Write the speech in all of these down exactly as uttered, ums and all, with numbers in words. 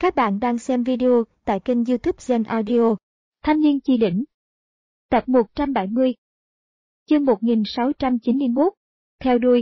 Các bạn đang xem video tại kênh YouTube Gen Audio. Thanh niên chi đỉnh. Tập một trăm bảy mươi. Chương một nghìn sáu trăm chín mươi mốt. Theo đuôi.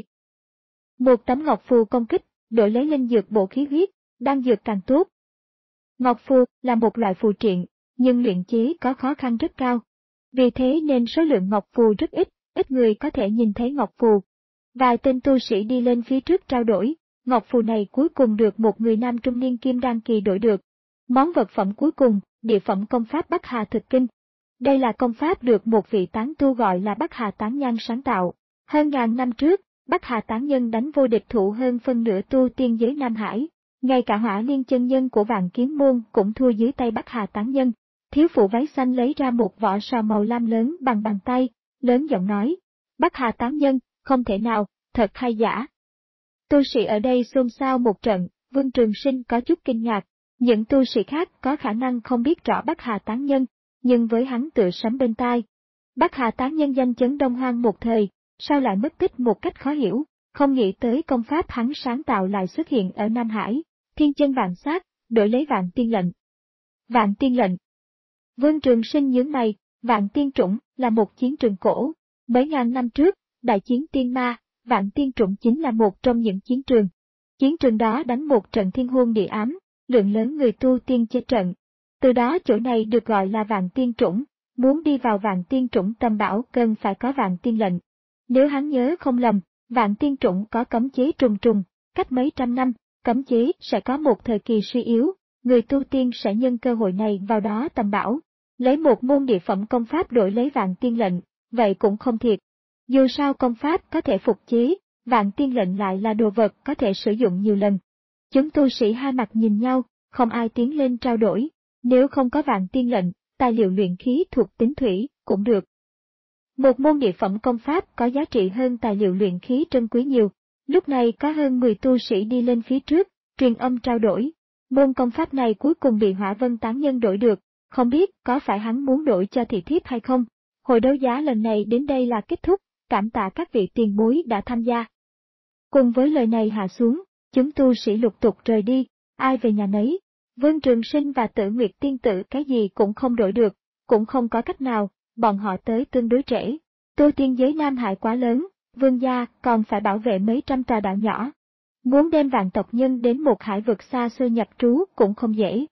Một tấm ngọc phù công kích, đổi lấy linh dược bổ khí huyết, đan dược càng tốt. Ngọc phù là một loại phù triện, nhưng luyện chế có khó khăn rất cao. Vì thế nên số lượng ngọc phù rất ít, ít người có thể nhìn thấy ngọc phù. Vài tên tu sĩ đi lên phía trước trao đổi. Ngọc phù này cuối cùng được một người nam trung niên kim đan kỳ đổi được. Món vật phẩm cuối cùng, địa phẩm công pháp Bắc Hà Thực Kinh. Đây là công pháp được một vị tán tu gọi là Bắc Hà Tán Nhân sáng tạo. Hơn ngàn năm trước, Bắc Hà Tán Nhân đánh vô địch thủ hơn phân nửa tu tiên giới Nam Hải. Ngay cả Hỏa Liên chân nhân của Vạn Kiếm môn cũng thua dưới tay Bắc Hà Tán Nhân. Thiếu phụ váy xanh lấy ra một vỏ sò màu lam lớn bằng bàn tay, lớn giọng nói: Bắc Hà Tán Nhân, không thể nào, thật hay giả? Tu sĩ ở đây xôn xao một trận, Vương Trường Sinh có chút kinh ngạc. Những tu sĩ khác có khả năng không biết rõ Bắc Hà Tán Nhân, nhưng với hắn tựa sấm bên tai. Bắc Hà Tán Nhân danh chấn Đông Hoang một thời, sao lại mất tích một cách khó hiểu, không nghĩ tới công pháp hắn sáng tạo lại xuất hiện ở Nam Hải, thiên chân vạn sát, đổi lấy Vạn Tiên lệnh. Vạn Tiên lệnh. Vương Trường Sinh nhướng mày, Vạn Tiên Trũng là một chiến trường cổ. Mấy ngàn năm trước, đại chiến Tiên Ma, Vạn Tiên Trũng chính là một trong những chiến trường. Chiến trường đó đánh một trận thiên hôn địa ám, lượng lớn người tu tiên chết trận. Từ đó chỗ này được gọi là Vạn Tiên Trũng, muốn đi vào Vạn Tiên Trũng tầm bảo cần phải có Vạn Tiên lệnh. Nếu hắn nhớ không lầm, Vạn Tiên Trũng có cấm chế trùng trùng, cách mấy trăm năm, cấm chế sẽ có một thời kỳ suy yếu, người tu tiên sẽ nhân cơ hội này vào đó tầm bảo. Lấy một môn địa phẩm công pháp đổi lấy Vạn Tiên lệnh, vậy cũng không thiệt. Dù sao công pháp có thể phục chế, Vạn Tiên lệnh lại là đồ vật có thể sử dụng nhiều lần. Chúng tu sĩ hai mặt nhìn nhau, không ai tiến lên trao đổi. Nếu không có Vạn Tiên lệnh, tài liệu luyện khí thuộc tính thủy cũng được. Một môn địa phẩm công pháp có giá trị hơn tài liệu luyện khí trân quý nhiều. Lúc này có hơn mười tu sĩ đi lên phía trước, truyền âm trao đổi. Môn công pháp này cuối cùng bị Hỏa Vân Tán Nhân đổi được, không biết có phải hắn muốn đổi cho thị thiếp hay không. Hội đấu giá lần này đến đây là kết thúc. Cảm tạ các vị tiền bối đã tham gia. Cùng với lời này hạ xuống, chúng tu sĩ lục tục rời đi, ai về nhà nấy. Vương Trường Sinh và Tử Nguyệt tiên tử cái gì cũng không đổi được, cũng không có cách nào, bọn họ tới tương đối trễ. Tu tiên giới Nam Hải quá lớn, vương gia còn phải bảo vệ mấy trăm tòa đảo nhỏ. Muốn đem vạn tộc nhân đến một hải vực xa xôi nhập trú cũng không dễ.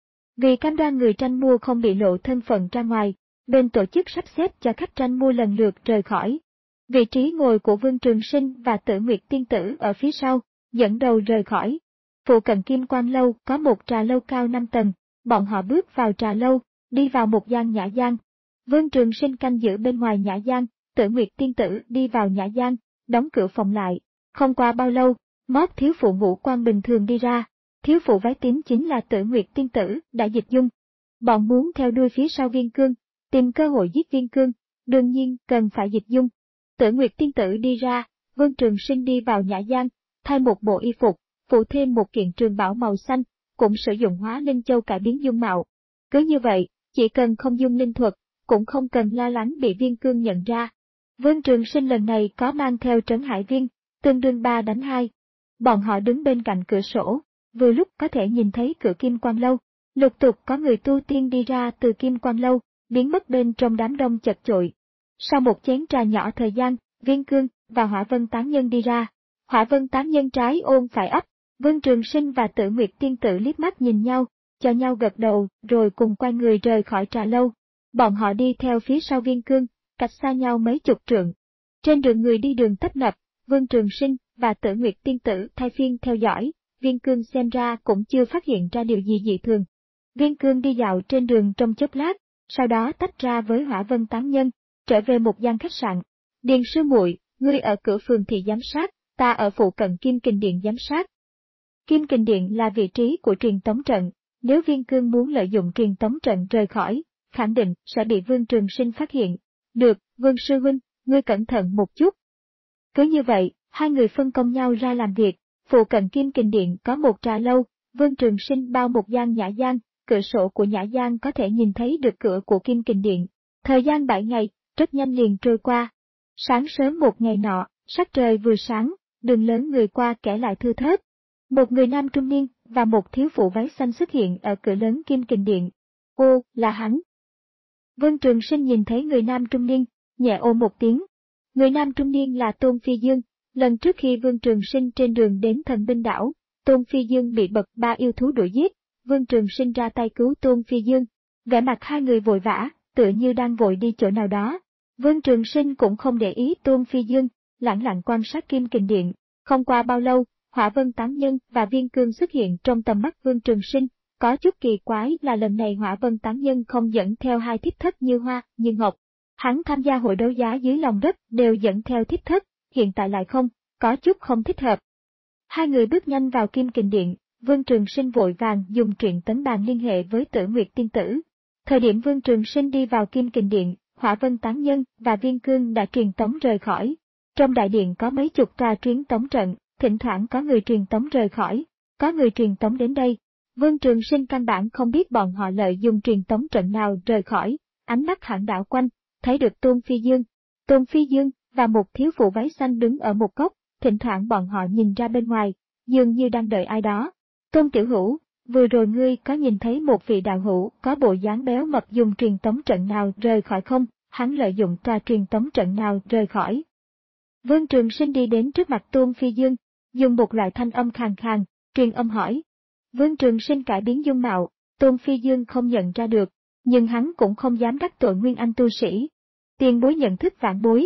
Vì cam đoan người tranh mua không bị lộ thân phận ra ngoài, bên tổ chức sắp xếp cho khách tranh mua lần lượt rời khỏi. Vị trí ngồi của Vương Trường Sinh và Tử Nguyệt tiên tử ở phía sau, dẫn đầu rời khỏi. Phụ cận Kim Quan lâu có một trà lâu cao năm tầng, bọn họ bước vào trà lâu, đi vào một gian nhã gian. Vương Trường Sinh canh giữ bên ngoài nhã gian, Tử Nguyệt tiên tử đi vào nhã gian, đóng cửa phòng lại. Không qua bao lâu, mót thiếu phụ ngũ quan bình thường đi ra. Thiếu phụ váy tím chính là Tử Nguyệt tiên tử đã dịch dung. Bọn muốn theo đuôi phía sau Viên Cương, tìm cơ hội giết Viên Cương, đương nhiên cần phải dịch dung. Tử Nguyệt tiên tử đi ra, Vương Trường Sinh đi vào nhã gian, thay một bộ y phục, phụ thêm một kiện trường bảo màu xanh, cũng sử dụng Hóa Linh Châu cải biến dung mạo. Cứ như vậy, chỉ cần không dung linh thuật, cũng không cần lo lắng bị Viên Cương nhận ra. Vương Trường Sinh lần này có mang theo Trấn Hải Viên, tương đương ba đánh hai. Bọn họ đứng bên cạnh cửa sổ, vừa lúc có thể nhìn thấy cửa Kim Quan lâu. Lục tục có người tu tiên đi ra từ Kim Quan lâu, biến mất bên trong đám đông chật chội. Sau một chén trà nhỏ thời gian, Viên Cương và Hỏa Vân Tán Nhân đi ra. Hỏa Vân Tán Nhân trái ôm phải ấp, Vương Trường Sinh và Tử Nguyệt tiên tử liếc mắt nhìn nhau, cho nhau gật đầu, rồi cùng quay người rời khỏi trà lâu. Bọn họ đi theo phía sau Viên Cương, cách xa nhau mấy chục trượng. Trên đường người đi đường tấp nập, Vương Trường Sinh và Tử Nguyệt tiên tử thay phiên theo dõi, Viên Cương xem ra cũng chưa phát hiện ra điều gì dị thường. Viên Cương đi dạo trên đường trong chốc lát, sau đó tách ra với Hỏa Vân Tán Nhân, trở về một gian khách sạn. Điền sư muội, ngươi ở cửa phường thị giám sát, ta ở phụ cận Kim Kình Điện giám sát. Kim Kình Điện là vị trí của truyền tống trận, nếu Viên Cương muốn lợi dụng truyền tống trận rời khỏi, khẳng định sẽ bị Vương Trường Sinh phát hiện. Được, Vương sư huynh, ngươi cẩn thận một chút. Cứ như vậy, hai người phân công nhau ra làm việc. Phụ cận Kim Kình Điện có một trà lâu, Vương Trường Sinh bao một gian nhã gian, cửa sổ của nhã gian có thể nhìn thấy được cửa của Kim Kình Điện. Thời gian bảy ngày, rất nhanh liền trôi qua. Sáng sớm một ngày nọ, sắc trời vừa sáng, đường lớn người qua kẻ lại thưa thớt. Một người nam trung niên, và một thiếu phụ váy xanh xuất hiện ở cửa lớn Kim Kình Điện. Ô, là hắn. Vương Trường Sinh nhìn thấy người nam trung niên, nhẹ ô một tiếng. Người nam trung niên là Tôn Phi Dương. Lần trước khi Vương Trường Sinh trên đường đến Thần Binh Đảo, Tôn Phi Dương bị bậc ba yêu thú đuổi giết, Vương Trường Sinh ra tay cứu Tôn Phi Dương. Vẻ mặt hai người vội vã, tựa như đang vội đi chỗ nào đó. Vương Trường Sinh cũng không để ý Tôn Phi Dương, lặng lặng quan sát Kim Kình Điện. Không qua bao lâu, Hỏa Vân Tán Nhân và Viên Cương xuất hiện trong tầm mắt Vương Trường Sinh. Có chút kỳ quái là lần này Hỏa Vân Tán Nhân không dẫn theo hai thiếp thất Như Hoa, Như Ngọc. Hắn tham gia hội đấu giá dưới lòng đất đều dẫn theo thiếp thất, hiện tại lại không, có chút không thích hợp. Hai người bước nhanh vào Kim Kình Điện, Vương Trường Sinh vội vàng dùng truyện tấn bàn liên hệ với Tử Nguyệt Tiên Tử. Thời điểm Vương Trường Sinh đi vào Kim Kình Điện, Hỏa Vân Tán Nhân và Viên Cương đã truyền tống rời khỏi. Trong đại điện có mấy chục tòa truyền tống trận, thỉnh thoảng có người truyền tống rời khỏi, có người truyền tống đến đây. Vương Trường Sinh căn bản không biết bọn họ lợi dụng truyền tống trận nào rời khỏi, ánh mắt hắn đảo quanh, thấy được Tôn Phi Dương. Tôn Phi Dương và một thiếu phụ váy xanh đứng ở một góc, thỉnh thoảng bọn họ nhìn ra bên ngoài, dường như đang đợi ai đó. Tôn Tiểu Hữu, vừa rồi ngươi có nhìn thấy một vị đạo hữu có bộ dáng béo mập dùng truyền tống trận nào rời khỏi không? Hắn lợi dụng tòa truyền tống trận nào rời khỏi? Vương Trường Sinh đi đến trước mặt Tôn Phi Dương, dùng một loại thanh âm khàn khàn, truyền âm hỏi. Vương Trường Sinh cải biến dung mạo, Tôn Phi Dương không nhận ra được, nhưng hắn cũng không dám đắc tội Nguyên Anh tu sĩ. Tiền bối nhận thức vãn bối.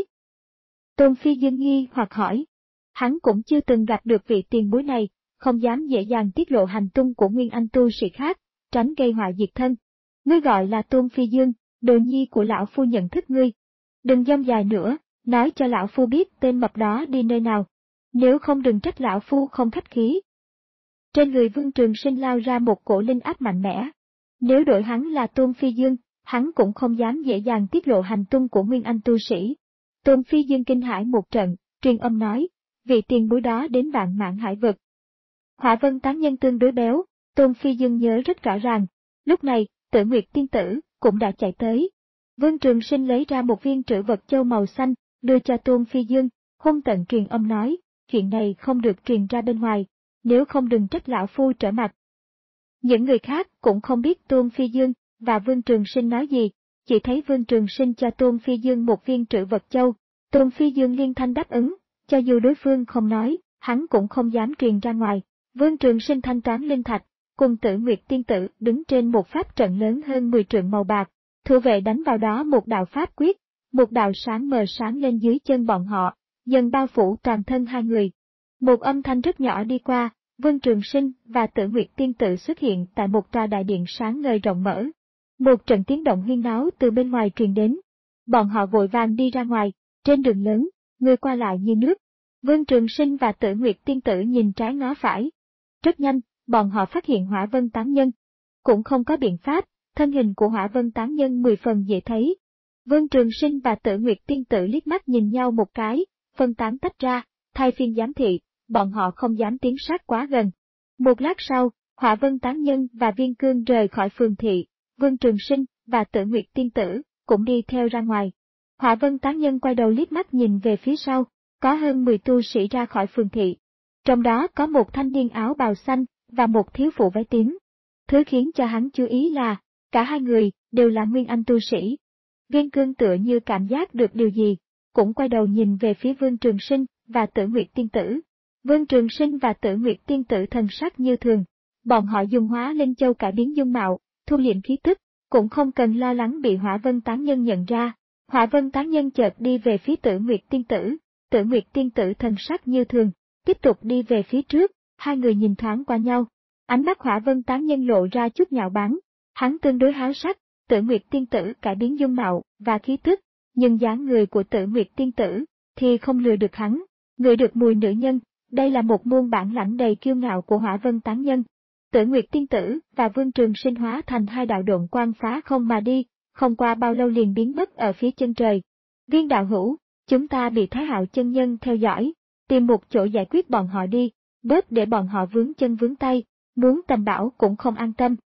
Tôn Phi Dương nghi hoặc hỏi. Hắn cũng chưa từng gặp được vị tiền bối này, không dám dễ dàng tiết lộ hành tung của Nguyên Anh tu sĩ khác, tránh gây họa diệt thân. Ngươi gọi là Tôn Phi Dương, đồ nhi của lão phu nhận thức ngươi. Đừng dông dài nữa, nói cho lão phu biết tên mập đó đi nơi nào. Nếu không đừng trách lão phu không khách khí. Trên người Vương Trường Sinh lao ra một cổ linh áp mạnh mẽ. Nếu đổi hắn là Tôn Phi Dương, hắn cũng không dám dễ dàng tiết lộ hành tung của Nguyên Anh tu sĩ. Tôn Phi Dương kinh hãi một trận, truyền âm nói, vị tiền bối đó đến Vạn Mạn Hải vực. Hỏa Vân Tán Nhân tương đối béo, Tôn Phi Dương nhớ rất rõ ràng. Lúc này, Tử Nguyệt Tiên Tử cũng đã chạy tới. Vương Trường Sinh lấy ra một viên trữ vật châu màu xanh, đưa cho Tôn Phi Dương, hung tận truyền âm nói, chuyện này không được truyền ra bên ngoài, nếu không đừng trách lão phu trở mặt. Những người khác cũng không biết Tôn Phi Dương và Vương Trường Sinh nói gì, chỉ thấy Vương Trường Sinh cho Tôn Phi Dương một viên trữ vật châu. Tôn Phi Dương liên thanh đáp ứng, cho dù đối phương không nói, hắn cũng không dám truyền ra ngoài. Vương Trường Sinh thanh toán linh thạch, cùng Tử Nguyệt Tiên Tử đứng trên một pháp trận lớn hơn mười trượng màu bạc, thủ vệ đánh vào đó một đạo pháp quyết, một đạo sáng mờ sáng lên dưới chân bọn họ, dần bao phủ toàn thân hai người. Một âm thanh rất nhỏ đi qua, Vương Trường Sinh và Tử Nguyệt Tiên Tử xuất hiện tại một tòa đại điện sáng ngời rộng mở. Một trận tiếng động huyên náo từ bên ngoài truyền đến. Bọn họ vội vàng đi ra ngoài, trên đường lớn, người qua lại như nước. Vương Trường Sinh và Tử Nguyệt Tiên Tử nhìn trái ngó phải. Rất nhanh, bọn họ phát hiện Hỏa Vân Tán Nhân. Cũng không có biện pháp, thân hình của Hỏa Vân Tán Nhân mười phần dễ thấy. Vương Trường Sinh và Tử Nguyệt Tiên Tử liếc mắt nhìn nhau một cái, phân tán tách ra, thay phiên giám thị, bọn họ không dám tiến sát quá gần. Một lát sau, Hỏa Vân Tán Nhân và Viên Cương rời khỏi phường thị, Vương Trường Sinh và Tử Nguyệt Tiên Tử cũng đi theo ra ngoài. Hỏa Vân Tán Nhân quay đầu liếc mắt nhìn về phía sau, có hơn mười tu sĩ ra khỏi phường thị. Trong đó có một thanh niên áo bào xanh và một thiếu phụ váy tím. Thứ khiến cho hắn chú ý là, cả hai người đều là Nguyên Anh tu sĩ. Viên Cương tựa như cảm giác được điều gì, cũng quay đầu nhìn về phía Vương Trường Sinh và Tử Nguyệt Tiên Tử. Vương Trường Sinh và Tử Nguyệt Tiên Tử thần sắc như thường. Bọn họ dùng Hóa Linh Châu cải biến dung mạo, thu liệm khí tức, cũng không cần lo lắng bị Hỏa Vân Tán Nhân nhận ra. Hỏa Vân Tán Nhân chợt đi về phía Tử Nguyệt Tiên Tử, Tử Nguyệt Tiên Tử thần sắc như thường, tiếp tục đi về phía trước, hai người nhìn thoáng qua nhau. Ánh mắt Hỏa Vân Tán Nhân lộ ra chút nhạo báng, hắn tương đối háo sắc, Tử Nguyệt Tiên Tử cải biến dung mạo và khí tức, nhưng dáng người của Tử Nguyệt Tiên Tử thì không lừa được hắn, ngửi được mùi nữ nhân, đây là một muôn bản lãnh đầy kiêu ngạo của Hỏa Vân Tán Nhân. Tử Nguyệt Tiên Tử và Vương Trường Sinh hóa thành hai đạo độn quang phá không mà đi, không qua bao lâu liền biến mất ở phía chân trời. Viên đạo hữu, chúng ta bị Thái Hạo chân nhân theo dõi, tìm một chỗ giải quyết bọn họ đi, bớt để bọn họ vướng chân vướng tay, muốn tầm bảo cũng không an tâm.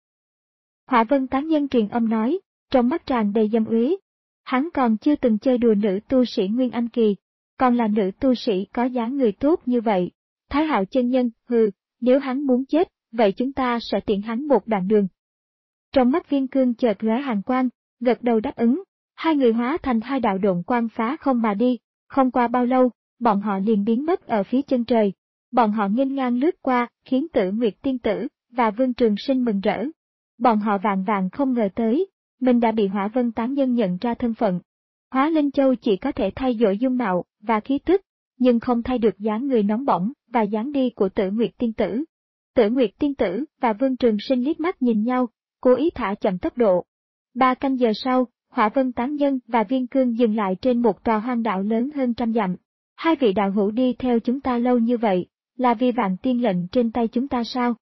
Hỏa Vân Tán Nhân truyền âm nói, trong mắt tràn đầy dâm uế. Hắn còn chưa từng chơi đùa nữ tu sĩ Nguyên Anh kỳ, còn là nữ tu sĩ có dáng người tốt như vậy. Thái Hạo chân nhân, hừ, nếu hắn muốn chết, vậy chúng ta sẽ tiễn hắn một đoạn đường. Trong mắt Viên Cương chợt lóe hàn quang, gật đầu đáp ứng, hai người hóa thành hai đạo độn quang phá không mà đi, không qua bao lâu, bọn họ liền biến mất ở phía chân trời. Bọn họ nghênh ngang lướt qua, khiến Tử Nguyệt tiên tử và Vương Trường Sinh mừng rỡ. Bọn họ vạn vạn không ngờ tới, mình đã bị Hỏa Vân tán nhân nhận ra thân phận. Hóa Linh Châu chỉ có thể thay đổi dung mạo và khí tức, nhưng không thay được dáng người nóng bỏng và dáng đi của Tử Nguyệt tiên tử. Tử Nguyệt tiên tử và Vương Trường Sinh liếc mắt nhìn nhau, cố ý thả chậm tốc độ. Ba canh giờ sau, Hỏa Vân tán nhân và Viên Cương dừng lại trên một tòa hoang đảo lớn hơn trăm dặm. Hai vị đạo hữu đi theo chúng ta lâu như vậy, là vì vạn tiên lệnh trên tay chúng ta sao?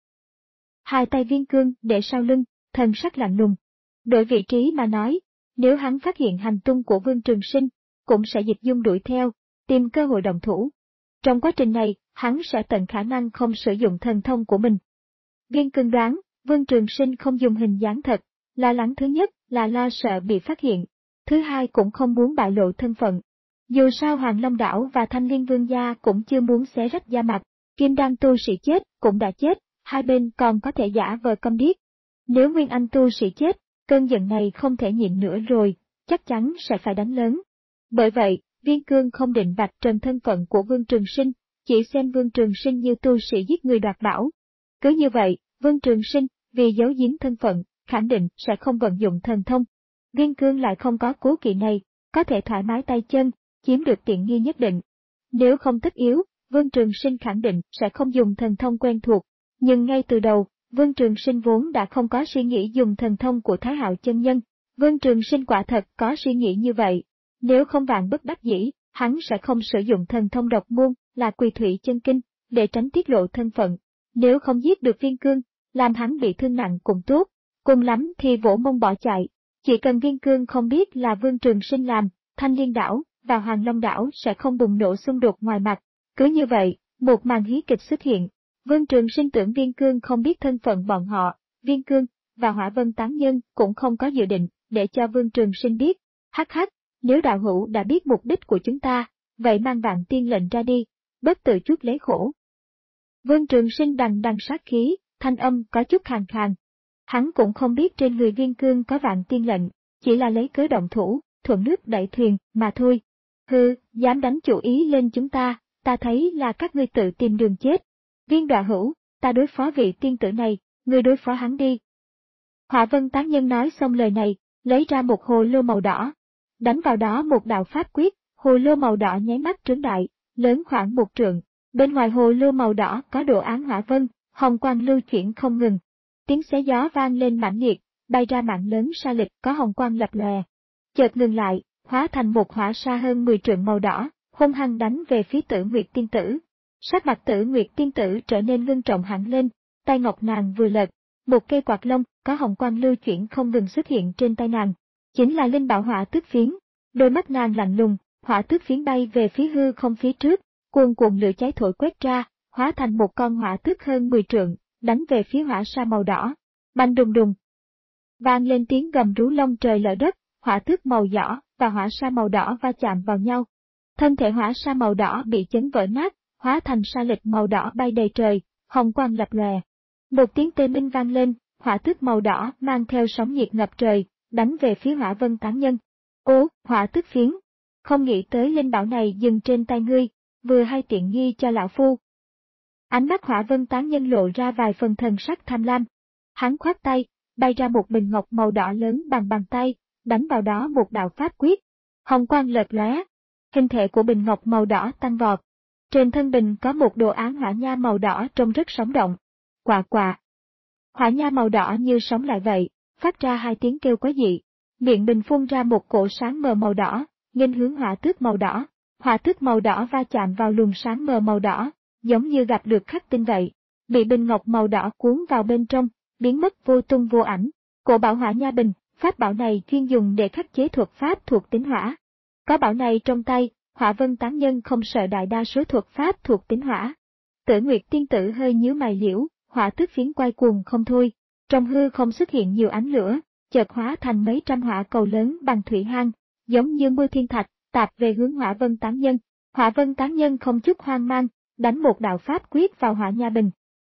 Hai tay Viên Cương để sau lưng, thần sắc lạnh lùng. Đổi vị trí mà nói, nếu hắn phát hiện hành tung của Vương Trường Sinh, cũng sẽ dịch dung đuổi theo, tìm cơ hội đồng thủ. Trong quá trình này, hắn sẽ tận khả năng không sử dụng thần thông của mình. Viên Cương đoán, Vương Trường Sinh không dùng hình dáng thật, lo lắng thứ nhất là lo sợ bị phát hiện, thứ hai cũng không muốn bại lộ thân phận. Dù sao Hoàng Long Đảo và Thanh Liên Vương gia cũng chưa muốn xé rách da mặt, Kim Đan tu sĩ chết cũng đã chết, hai bên còn có thể giả vờ câm điếc. Nếu Nguyên Anh tu sĩ chết, cơn giận này không thể nhịn nữa rồi, chắc chắn sẽ phải đánh lớn. Bởi vậy, Viên Cương không định vạch trần thân phận của Vương Trường Sinh, chỉ xem Vương Trường Sinh như tu sĩ giết người đoạt bảo. Cứ như vậy, Vương Trường Sinh, vì giấu giếm thân phận, khẳng định sẽ không vận dụng thần thông. Viên Cương lại không có cố kỵ này, có thể thoải mái tay chân, chiếm được tiện nghi nhất định. Nếu không tất yếu, Vương Trường Sinh khẳng định sẽ không dùng thần thông quen thuộc, nhưng ngay từ đầu, Vương Trường Sinh vốn đã không có suy nghĩ dùng thần thông của Thái Hạo chân nhân. Vương Trường Sinh quả thật có suy nghĩ như vậy. Nếu không vạn bất đắc dĩ, hắn sẽ không sử dụng thần thông độc môn là Quỳ Thủy chân kinh, để tránh tiết lộ thân phận. Nếu không giết được Viên Cương, làm hắn bị thương nặng cũng tốt, cùng lắm thì vỗ mông bỏ chạy. Chỉ cần Viên Cương không biết là Vương Trường Sinh làm, Thanh Liên Đảo và Hoàng Long Đảo sẽ không bùng nổ xung đột ngoài mặt. Cứ như vậy, một màn hí kịch xuất hiện. Vương Trường Sinh tưởng Viên Cương không biết thân phận bọn họ, Viên Cương và Hỏa Vân tán nhân cũng không có dự định để cho Vương Trường Sinh biết. Hắc hắc, nếu đạo hữu đã biết mục đích của chúng ta, vậy mang vạn tiên lệnh ra đi, bất tự chuốc lấy khổ. Vương Trường Sinh đằng đằng sát khí, thanh âm có chút khàn khàn. Hắn cũng không biết trên người Viên Cương có vạn tiên lệnh, chỉ là lấy cớ động thủ, thuận nước đẩy thuyền, mà thôi. Hừ, dám đánh chủ ý lên chúng ta, ta thấy là các ngươi tự tìm đường chết. Viên đạo hữu, ta đối phó vị tiên tử này, ngươi đối phó hắn đi. Hỏa Vân tán nhân nói xong lời này, lấy ra một hồ lô màu đỏ. Đánh vào đó một đạo pháp quyết, hồ lô màu đỏ nháy mắt trướng đại, lớn khoảng một trượng. Bên ngoài hồ lô màu đỏ có đồ án hỏa vân, hồng quang lưu chuyển không ngừng. Tiếng xé gió vang lên mãnh liệt, bay ra mạng lớn sa lịch có hồng quang lập lòe. Chợt ngừng lại, hóa thành một hỏa sa hơn mười trượng màu đỏ, hung hăng đánh về phía Tử Nguyệt tiên tử. Sắc mặt Tử Nguyệt tiên tử trở nên ngưng trọng hẳn lên, tay ngọc nàng vừa lật, một cây quạt lông có hồng quang lưu chuyển không ngừng xuất hiện trên tay nàng, chính là linh bảo hỏa tước phiến. Đôi mắt nàng lạnh lùng, hỏa tước phiến bay về phía hư không phía trước, cuồn cuộn lửa cháy thổi quét ra, hóa thành một con hỏa tước hơn mười trượng, đánh về phía hỏa sa màu đỏ. Bành đùng đùng, vang lên tiếng gầm rú long trời lở đất, hỏa tước màu đỏ và hỏa sa màu đỏ va chạm vào nhau. Thân thể hỏa sa màu đỏ bị chấn vỡ nát, hóa thành sa lịch màu đỏ bay đầy trời, hồng quang lập lòe. Một tiếng tê minh vang lên, hỏa tước màu đỏ mang theo sóng nhiệt ngập trời, đánh về phía Hỏa Vân tán nhân. Ô, hỏa tước phiến, không nghĩ tới linh bảo này dừng trên tay ngươi, vừa hay tiện nghi cho lão phu. Ánh mắt Hỏa Vân tán nhân lộ ra vài phần thần sắc tham lam. Hắn khoát tay, bay ra một bình ngọc màu đỏ lớn bằng bàn tay, đánh vào đó một đạo pháp quyết. Hồng quang lợt lóe, hình thể của bình ngọc màu đỏ tăng vọt. Trên thân bình có một đồ án hỏa nha màu đỏ trông rất sống động. Quạ quạ. Hỏa nha màu đỏ như sống lại vậy, phát ra hai tiếng kêu quái dị. Miệng bình phun ra một cỗ sáng mờ màu đỏ, nghênh hướng hỏa tước màu đỏ. Hỏa tước màu đỏ va chạm vào luồng sáng mờ màu đỏ, giống như gặp được khắc tinh vậy, bị bình ngọc màu đỏ cuốn vào bên trong, biến mất vô tung vô ảnh. Cổ bảo hỏa nha bình, pháp bảo này chuyên dùng để khắc chế thuật pháp thuộc tính hỏa. Có bảo này trong tay, Hỏa Vân tán nhân không sợ đại đa số thuật pháp thuộc tính hỏa. Tử Nguyệt tiên tử hơi nhíu mày liễu, hỏa tước phiến quay cuồng không thôi, trong hư không xuất hiện nhiều ánh lửa, chợt hóa thành mấy trăm hỏa cầu lớn bằng thủy hang, giống như mưa thiên thạch, tạt về hướng Hỏa Vân tán nhân. Hỏa Vân tán nhân không chút hoang mang, đánh một đạo pháp quyết vào hỏa nha bình.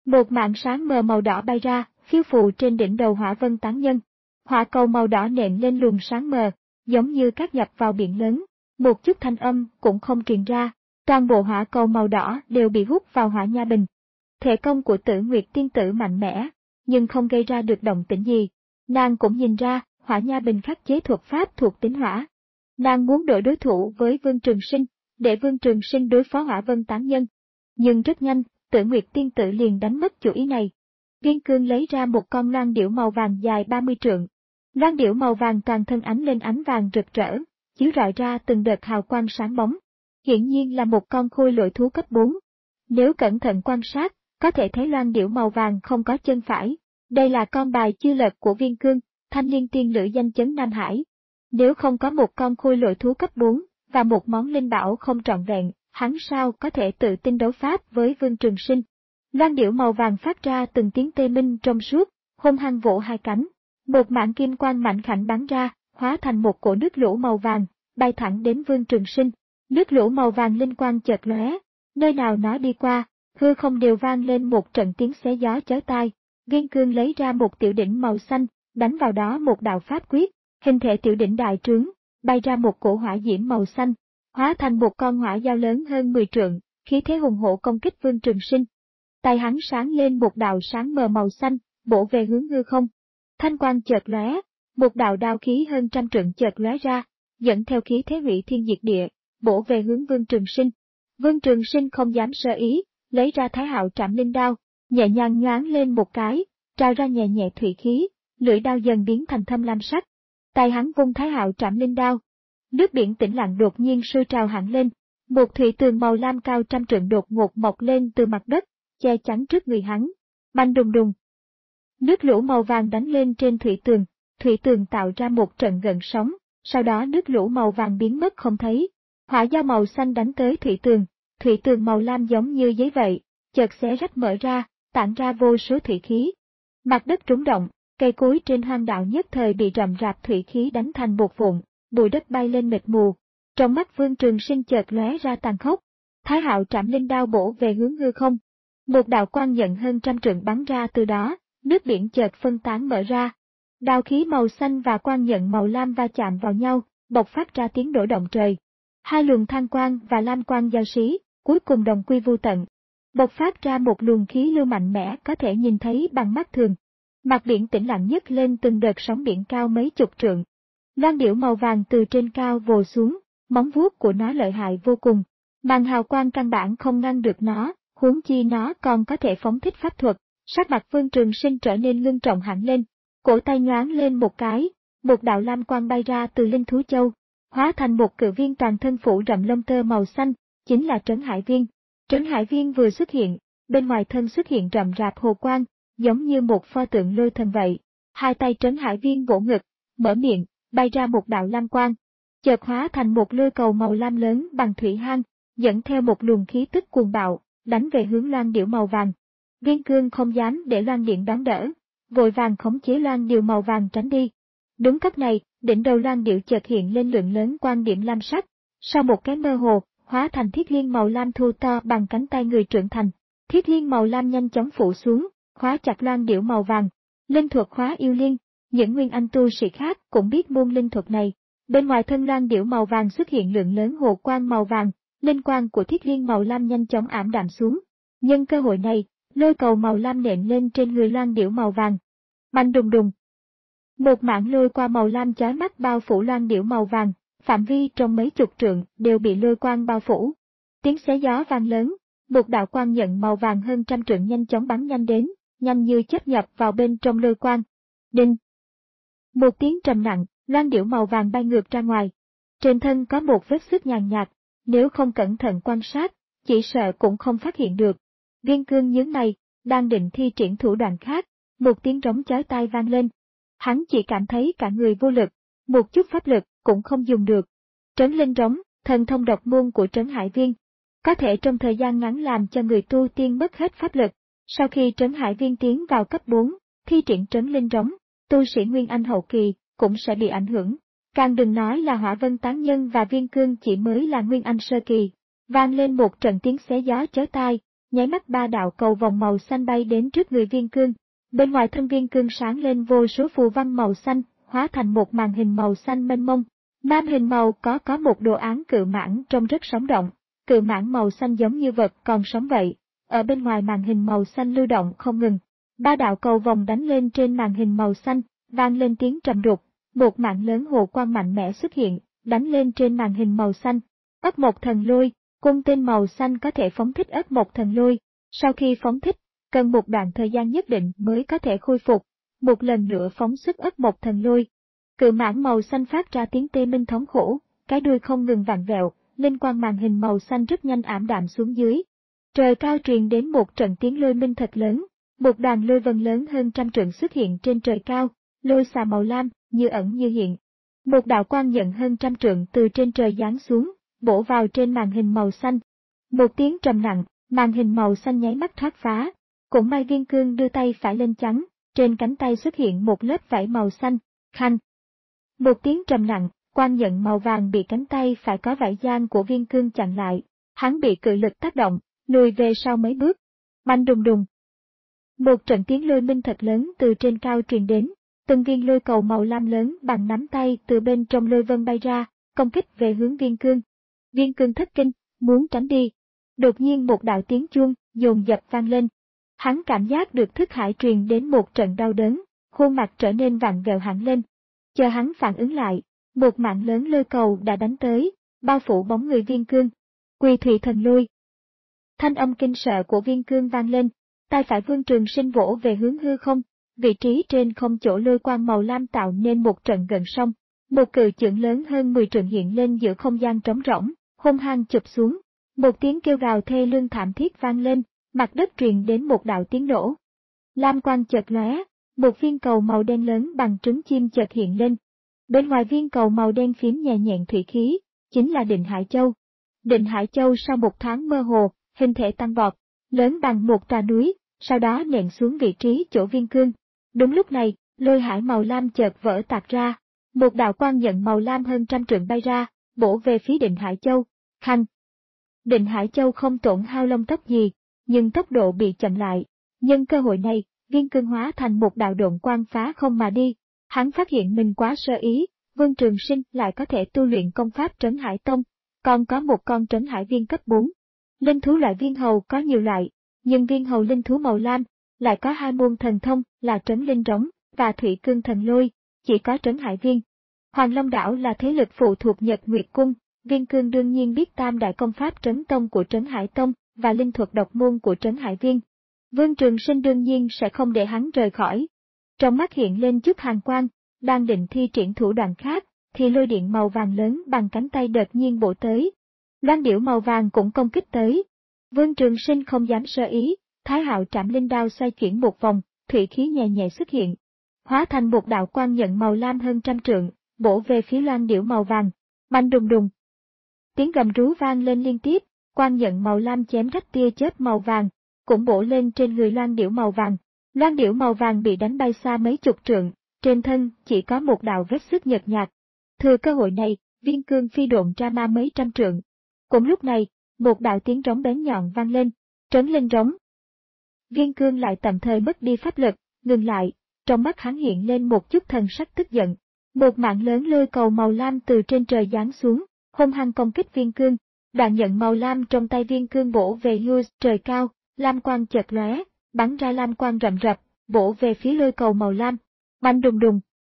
Một mảng sáng mờ màu đỏ bay ra, phiêu phù trên đỉnh đầu hỏa vân tán nhân. Hỏa cầu màu đỏ nện lên luồng sáng mờ, giống như cát nhập vào biển lớn. Một chút thanh âm cũng không truyền ra, toàn bộ hỏa cầu màu đỏ đều bị hút vào hỏa nha bình. Thể công của Tử Nguyệt tiên tử mạnh mẽ, nhưng không gây ra được động tĩnh gì. Nàng cũng nhìn ra, hỏa nha bình khắc chế thuật pháp thuộc tính hỏa. Nàng muốn đổi đối thủ với Vương Trường Sinh, để Vương Trường Sinh đối phó hỏa vân tán nhân. Nhưng rất nhanh, Tử Nguyệt tiên tử liền đánh mất chủ ý này. Viên Cương lấy ra một con loan điểu màu vàng dài ba mươi trượng. Loan điểu màu vàng toàn thân ánh lên ánh vàng rực rỡ, chiếu rọi ra từng đợt hào quang sáng bóng. Hiển nhiên là một con khôi lỗi thú cấp bốn. Nếu cẩn thận quan sát, có thể thấy loan điểu màu vàng không có chân phải. Đây là con bài chưa lật của Viên Cương, thanh liên tiên lữ danh chấn Nam Hải. Nếu không có một con khôi lỗi thú cấp bốn, và một món linh bảo không trọn vẹn, hắn sao có thể tự tin đấu pháp với Vương Trường Sinh. Loan điểu màu vàng phát ra từng tiếng tê minh trong suốt, hung hăng vỗ hai cánh. Một mảng kim quang mạnh khảnh bắn ra, hóa thành một cỗ nước lũ màu vàng, bay thẳng đến Vương Trường Sinh. Nước lũ màu vàng linh quang chợt lóe, nơi nào nó đi qua, hư không đều vang lên một trận tiếng xé gió chói tai. Viên Cương lấy ra một tiểu đỉnh màu xanh, đánh vào đó một đạo pháp quyết, hình thể tiểu đỉnh đại trướng, bay ra một cỗ hỏa diễm màu xanh, hóa thành một con hỏa dao lớn hơn mười trượng, khí thế hùng hổ công kích Vương Trường Sinh. Tay hắn sáng lên một đạo sáng mờ màu xanh, bổ về hướng hư không. Thanh quang chợt lóe, một đạo đao khí hơn trăm trượng chợt lóe ra, dẫn theo khí thế hủy thiên diệt địa, bổ về hướng Vương Trường Sinh. Vương Trường Sinh không dám sơ ý, lấy ra Thái Hạo Trảm Linh đao, nhẹ nhàng nhoáng lên một cái, trào ra nhẹ nhẹ thủy khí, lưỡi đao dần biến thành thâm lam sắc. Tay hắn vung Thái Hạo Trảm Linh đao. Nước biển tĩnh lặng đột nhiên sôi trào hẳn lên, một thủy tường màu lam cao trăm trượng đột ngột mọc lên từ mặt đất, che chắn trước người hắn. Bành đùng đùng. Nước lũ màu vàng đánh lên trên thủy tường, thủy tường tạo ra một trận gợn sóng, sau đó nước lũ màu vàng biến mất không thấy. Hỏa dao màu xanh đánh tới thủy tường, thủy tường màu lam giống như giấy vậy, chợt xé rách mở ra, tản ra vô số thủy khí. Mặt đất rung động, cây cối trên hoang đạo nhất thời bị rậm rạp thủy khí đánh thành bột vụn, bụi đất bay lên mịt mù. Trong mắt Vương Trường Sinh chợt lóe ra tàn khốc. Thái Hạo Trảm Linh đao bổ về hướng hư không. Một đạo quang nhận hơn trăm trượng bắn ra từ đó, nước biển chợt phân tán mở ra. Đao khí màu xanh và quang nhận màu lam va chạm vào nhau, bộc phát ra tiếng nổ động trời. Hai luồng than quang và lam quang giao xí, cuối cùng đồng quy vô tận. Bộc phát ra một luồng khí lưu mạnh mẽ có thể nhìn thấy bằng mắt thường. Mặt biển tĩnh lặng nhấc lên từng đợt sóng biển cao mấy chục trượng. Loan điểu màu vàng từ trên cao vồ xuống, móng vuốt của nó lợi hại vô cùng. Màn hào quang căn bản không ngăn được nó, huống chi nó còn có thể phóng thích pháp thuật. Sắc mặt Vương Trường Sinh trở nên ngưng trọng hẳn lên, cổ tay nhoáng lên một cái, một đạo lam quang bay ra từ linh thú châu, hóa thành một cự viên toàn thân phủ rậm lông tơ màu xanh, chính là Trấn Hải Viên. Trấn Hải Viên vừa xuất hiện, bên ngoài thân xuất hiện rậm rạp hồ quang, giống như một pho tượng lôi thần vậy. Hai tay Trấn Hải Viên vỗ ngực, mở miệng, bay ra một đạo lam quang, chợt hóa thành một lôi cầu màu lam lớn bằng thủy hang, dẫn theo một luồng khí tức cuồng bạo, đánh về hướng loan điểu màu vàng. Viên Cương không dám để loan điện đón đỡ, vội vàng khống chế loan điểu màu vàng tránh đi. Đúng cấp này, đỉnh đầu loan điểu chợt hiện lên lượng lớn quang điểm lam sắc, sau một cái mơ hồ, hóa thành thiết liên màu lam thu to bằng cánh tay người trưởng thành. Thiết liên màu lam nhanh chóng phủ xuống, khóa chặt loan điểu màu vàng. Linh thuật khóa yêu liên, những nguyên anh tu sĩ khác cũng biết môn linh thuật này. Bên ngoài thân loan điểu màu vàng xuất hiện lượng lớn hồ quang màu vàng, linh quang của thiết liên màu lam nhanh chóng ảm đạm xuống. Nhân cơ hội này, lôi cầu màu lam nện lên trên người loan điểu màu vàng. Bành đùng đùng. Một mảng lôi qua màu lam chói mắt bao phủ loan điểu màu vàng, phạm vi trong mấy chục trượng đều bị lôi quang bao phủ. Tiếng xé gió vang lớn, một đạo quang nhận màu vàng hơn trăm trượng nhanh chóng bắn nhanh đến, nhanh như chớp nhập vào bên trong lôi quang. Đinh. Một tiếng trầm nặng, loan điểu màu vàng bay ngược ra ngoài. Trên thân có một vết xước nhàn nhạt, nếu không cẩn thận quan sát, chỉ sợ cũng không phát hiện được. Viên Cương nhướng mày, đang định thi triển thủ đoạn khác, một tiếng rống chói tai vang lên. Hắn chỉ cảm thấy cả người vô lực, một chút pháp lực cũng không dùng được. Trấn linh rống, thần thông độc môn của Trấn Hải Viên, có thể trong thời gian ngắn làm cho người tu tiên mất hết pháp lực. Sau khi Trấn Hải Viên tiến vào cấp bốn, thi triển trấn linh rống, tu sĩ Nguyên Anh hậu kỳ cũng sẽ bị ảnh hưởng. Càng đừng nói là Hỏa Vân Tán Nhân và Viên Cương chỉ mới là Nguyên Anh sơ kỳ. Vang lên một trận tiếng xé gió chói tai, nháy mắt ba đạo cầu vòng màu xanh bay đến trước người Viên Cương. Bên ngoài thân Viên Cương sáng lên vô số phù văn màu xanh, hóa thành một màn hình màu xanh mênh mông. Màn hình màu có có một đồ án cự mãng trông rất sống động. Cự mãng màu xanh giống như vật còn sống vậy. Ở bên ngoài màn hình màu xanh lưu động không ngừng. Ba đạo cầu vòng đánh lên trên màn hình màu xanh, vang lên tiếng trầm đục. Một mạng lớn hồ quang mạnh mẽ xuất hiện, đánh lên trên màn hình màu xanh. Ất Mộc Thần Lôi, cung tên màu xanh có thể phóng thích Ất Mộc Thần Lôi. Sau khi phóng thích, cần một đoạn thời gian nhất định mới có thể khôi phục. Một lần nữa phóng xuất Ất Mộc Thần Lôi. Cự mãng màu xanh phát ra tiếng tê minh thống khổ, cái đuôi không ngừng vặn vẹo, linh quang màn hình màu xanh rất nhanh ảm đạm xuống dưới. Trời cao truyền đến một trận tiếng lôi minh thật lớn, một đoàn lôi vân lớn hơn trăm trượng xuất hiện trên trời cao, lôi xà màu lam, như ẩn như hiện. Một đạo quang nhận hơn trăm trượng từ trên trời giáng xuống, bổ vào trên màn hình màu xanh. Một tiếng trầm nặng, màn hình màu xanh nháy mắt thoát phá. Cũng may Viên Cương đưa tay phải lên chắn, trên cánh tay xuất hiện một lớp vảy màu xanh, khanh. Một tiếng trầm nặng, quang nhận màu vàng bị cánh tay phải có vảy giang của Viên Cương chặn lại. Hắn bị cự lực tác động, lùi về sau mấy bước. Bành đùng đùng. Một trận tiếng lôi minh thật lớn từ trên cao truyền đến, từng viên lôi cầu màu lam lớn bằng nắm tay từ bên trong lôi vân bay ra, công kích về hướng Viên Cương. Viên Cương thất kinh, muốn tránh đi. Đột nhiên một đạo tiếng chuông dồn dập vang lên. Hắn cảm giác được thức hải truyền đến một trận đau đớn, khuôn mặt trở nên vặn vẹo hẳn lên. Chờ hắn phản ứng lại, một mạng lớn lôi cầu đã đánh tới, bao phủ bóng người Viên Cương. Quỳ Thủy Thần Lôi. Thanh âm kinh sợ của Viên Cương vang lên, tay phải Vương Trường Sinh vỗ về hướng hư không, vị trí trên không chỗ lôi quang màu lam tạo nên một trận gần sông. Một cự chưởng lớn hơn mười trượng hiện lên giữa không gian trống rỗng, hung hăng chụp xuống. Một tiếng kêu gào thê lương thảm thiết vang lên, mặt đất truyền đến một đạo tiếng nổ. Lam quang chợt lóe, một viên cầu màu đen lớn bằng trứng chim chợt hiện lên. Bên ngoài viên cầu màu đen phím nhẹ nhàng thủy khí, chính là Định Hải Châu. Định Hải Châu sau một thoáng mơ hồ, hình thể tăng vọt, lớn bằng một tòa núi, sau đó nện xuống vị trí chỗ Viên Cương. Đúng lúc này, lôi hải màu lam chợt vỡ tạc ra, một đạo quang nhận màu lam hơn trăm trượng bay ra, bổ về phía Định Hải Châu. Khanh. Định Hải Châu không tổn hao lông tóc gì, nhưng tốc độ bị chậm lại. Nhân cơ hội này, Viên Cương hóa thành một đạo độn quang phá không mà đi. Hắn phát hiện mình quá sơ ý, Vương Trường Sinh lại có thể tu luyện công pháp Trấn Hải Tông, còn có một con Trấn Hải Viên cấp bốn. Linh thú loại viên hầu có nhiều loại, nhưng viên hầu linh thú màu lam lại có hai môn thần thông là Trấn Linh Rống và Thủy Cương Thần Lôi, chỉ có Trấn Hải Viên. Hoàng Long Đảo là thế lực phụ thuộc Nhật Nguyệt Cung, Viên Cương đương nhiên biết tam đại công pháp Trấn Tông của Trấn Hải Tông và linh thuật độc môn của Trấn Hải Viên. Vương Trường Sinh đương nhiên sẽ không để hắn rời khỏi. Trong mắt hiện lên chút hàn quang, đang định thi triển thủ đoạn khác, thì lôi điện màu vàng lớn bằng cánh tay đột nhiên bổ tới. Loan điểu màu vàng cũng công kích tới. Vương Trường Sinh không dám sơ ý, Thái Hạo Trảm Linh Đao xoay chuyển một vòng, thủy khí nhẹ nhẹ xuất hiện, hóa thành một đạo quang nhận màu lam hơn trăm trượng, bổ về phía loan điểu màu vàng. Bành đùng đùng. Tiếng gầm rú vang lên liên tiếp, quang nhận màu lam chém rách tia chớp màu vàng, cũng bổ lên trên người loan điểu màu vàng. Loan điểu màu vàng bị đánh bay xa mấy chục trượng, trên thân chỉ có một đạo vết xước nhợt nhạt. Thừa cơ hội này, Viên Cương phi độn ra ma mấy trăm trượng. Cũng lúc này, một đạo tiếng rống bén nhọn vang lên, Trấn Linh Rống. Viên Cương lại tạm thời mất đi pháp lực, ngừng lại, trong mắt hắn hiện lên một chút thần sắc tức giận. Một mạng lớn lôi cầu màu lam từ trên trời giáng xuống, hung hăng công kích Viên Cương. Đoạn nhận màu lam trong tay Viên Cương bổ về hư trời cao, lam quang chợt lóe, bắn ra lam quang rậm rập, bổ về phía lôi cầu màu lam. Bành đùng đùng.